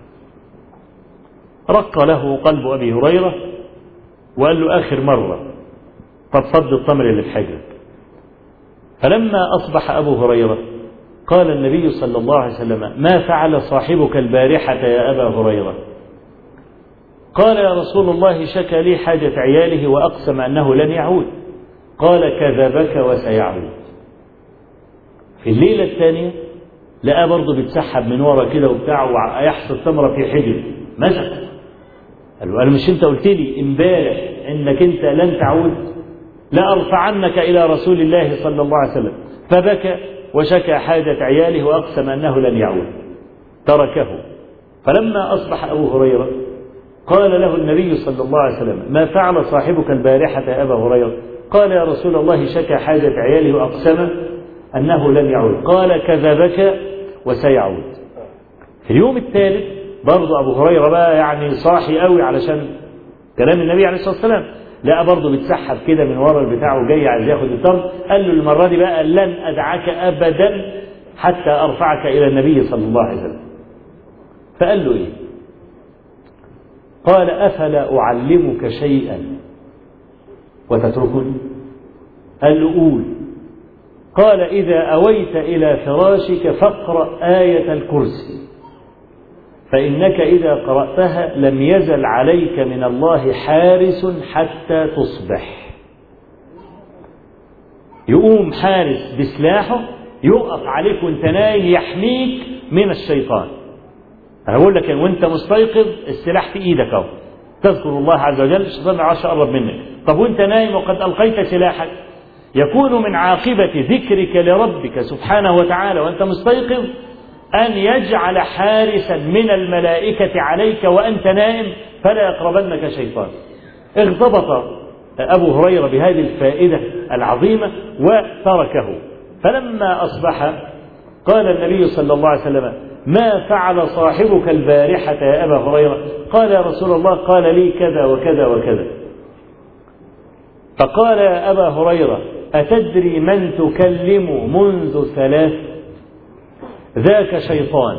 رق له قلب أبي هريرة وقال له آخر مرة، طب فض التمر اللي في حجرك. فلما أصبح أبو هريرة قال النبي صلى الله عليه وسلم ما فعل صاحبك البارحة يا أبا هريرة؟ قال يا رسول الله شكى لي حاجة عياله وأقسم أنه لن يعود. قال كذبك وسيعود. في الليلة الثانية لقى برضه بيتسحب من ورا كده وبتاع ويحصل تمرة في حجر، مسك قال له مش انت قلت لي امبارح انك انت لن تعود؟ لأرفعنك إلى رسول الله صلى الله عليه وسلم. فبكى وشكى حاجة عياله وأقسم أنه لن يعود، تركه. فلما أصبح أبو هريرة قال له النبي صلى الله عليه وسلم ما فعل صاحبك البارحة يا أبا هريرة؟ قال يا رسول الله شكى حاجة عياله وأقسم أنه لن يعود. قال كذبك وسيعود. في اليوم الثالث برضه أبو هريرة بقى يعني صاحي قوي علشان كلام النبي عليه الصلاة والسلام، لقى برضه بيتسحب كده من ورا البتاع وجاي عايز ياخد التمر. قال له المرة دي بقى لن أدعك أبدا حتى أرفعك إلى النبي صلى الله عليه وسلم. فقال له إيه؟ قال أفلا أعلمك شيئا وتتركني؟ قال له قول. قال إذا أويت إلى فراشك فاقرأ آية الكرسي فإنك إذا قرأتها لم يزل عليك من الله حارس حتى تصبح. يقوم حارس بسلاحه يقف عليك وانت نايم يحميك من الشيطان. أنا بقول لك وانت مستيقظ السلاح في إيدك أهو، تذكر الله عز وجل، الشيطان ما يعرفش يقرب منك. طب وانت نايم وقد ألقيت سلاحك، يكون من عاقبة ذكرك لربك سبحانه وتعالى وانت مستيقظ أن يجعل حارسا من الملائكة عليك وأنت نائم فلا يقربنك شيطان. اغتبط أبو هريرة بهذه الفائدة العظيمة وتركه. فلما أصبح قال النبي صلى الله عليه وسلم ما فعل صاحبك البارحة يا أبا هريرة؟ قال يا رسول الله قال لي كذا وكذا وكذا. فقال يا أبا هريرة أتدري من تكلم منذ 3؟ ذاك شيطان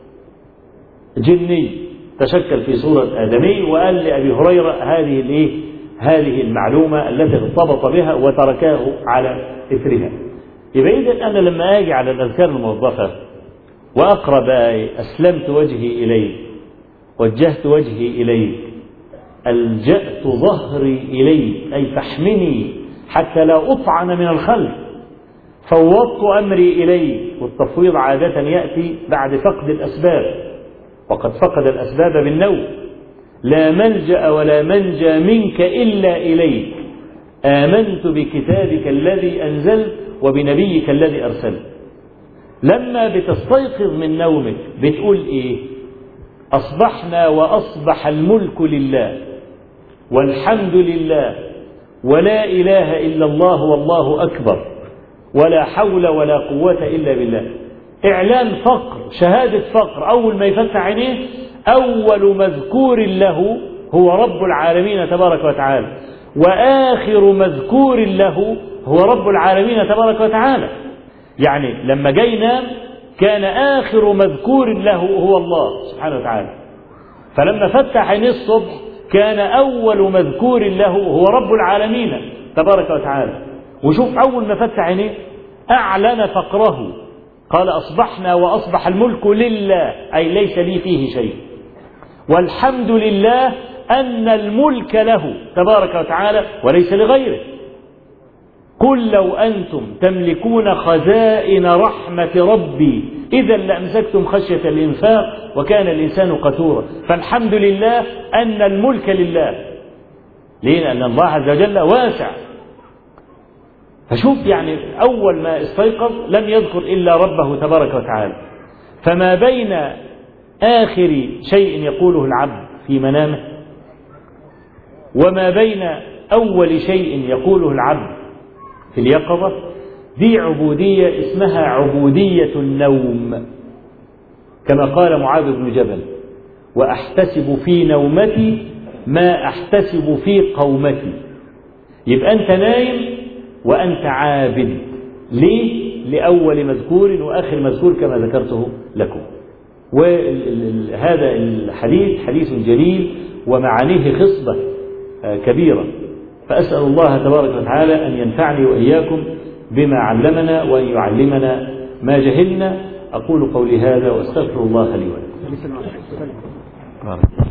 جني تشكل في صورة آدمي وقال لأبي هريرة هذه المعلومة التي ارتبط بها وتركاه على إثرها. يبقى إذن أنا لما أجي على الأذكار الموظفة وأقرأ بقى أسلمت وجهي إليك، وجهت وجهي إليك، ألجأت ظهري إليك، أي فاحمني حتى لا أطعن من الخلف، فوضت أمري إليك. والتفويض عادة يأتي بعد فقد الأسباب، وقد فقد الأسباب بالنوم. لا ملجأ ولا منجى منك إلا إليك، آمنت بكتابك الذي أنزلت وبنبيك الذي أرسلت. لما بتستيقظ من نومك بتقول إيه؟ أصبحنا وأصبح الملك لله والحمد لله ولا إله إلا الله والله أكبر ولا حول ولا قوة إلا بالله. إعلان فقر، شهادة فقر. أول ما يفتح عينيه أول مذكور له هو رب العالمين تبارك وتعالى، وآخر مذكور له هو رب العالمين تبارك وتعالى. يعني لما جاي ينام كان آخر مذكور له هو الله سبحانه وتعالى، فلما فتح عينيه الصبح كان أول مذكور له هو رب العالمين تبارك وتعالى. وشوف أول ما فتح عينيه أعلن فقره، قال أصبحنا وأصبح الملك لله، أي ليس لي فيه شيء، والحمد لله أن الملك له تبارك وتعالى وليس لغيره. قل لو أنتم تملكون خزائن رحمة ربي إذا لأمسكتم خشية الإنفاق وكان الإنسان قتورا. فالحمد لله أن الملك لله. ليه؟ لأن الله عز وجل واسع. فشوف يعني أول ما استيقظ لم يذكر إلا ربه تبارك وتعالى. فما بين آخر شيء يقوله العبد في منامه وما بين أول شيء يقوله العبد في اليقظة دي عبودية اسمها عبودية النوم، كما قال معاذ بن جبل وأحتسب في نومتي ما أحتسب في قومتي. يبقى أنت نايم وأنت عابد، ليه؟ لأول مذكور وآخر مذكور كما ذكرته لكم. وهذا الحديث حديث جليل ومعانيه خصبة كبيرة، فأسأل الله تبارك وتعالى أن ينفعني وإياكم بما علمنا وأن يعلمنا ما جهلنا. أقول قولي هذا وأستغفر الله لي ولكم.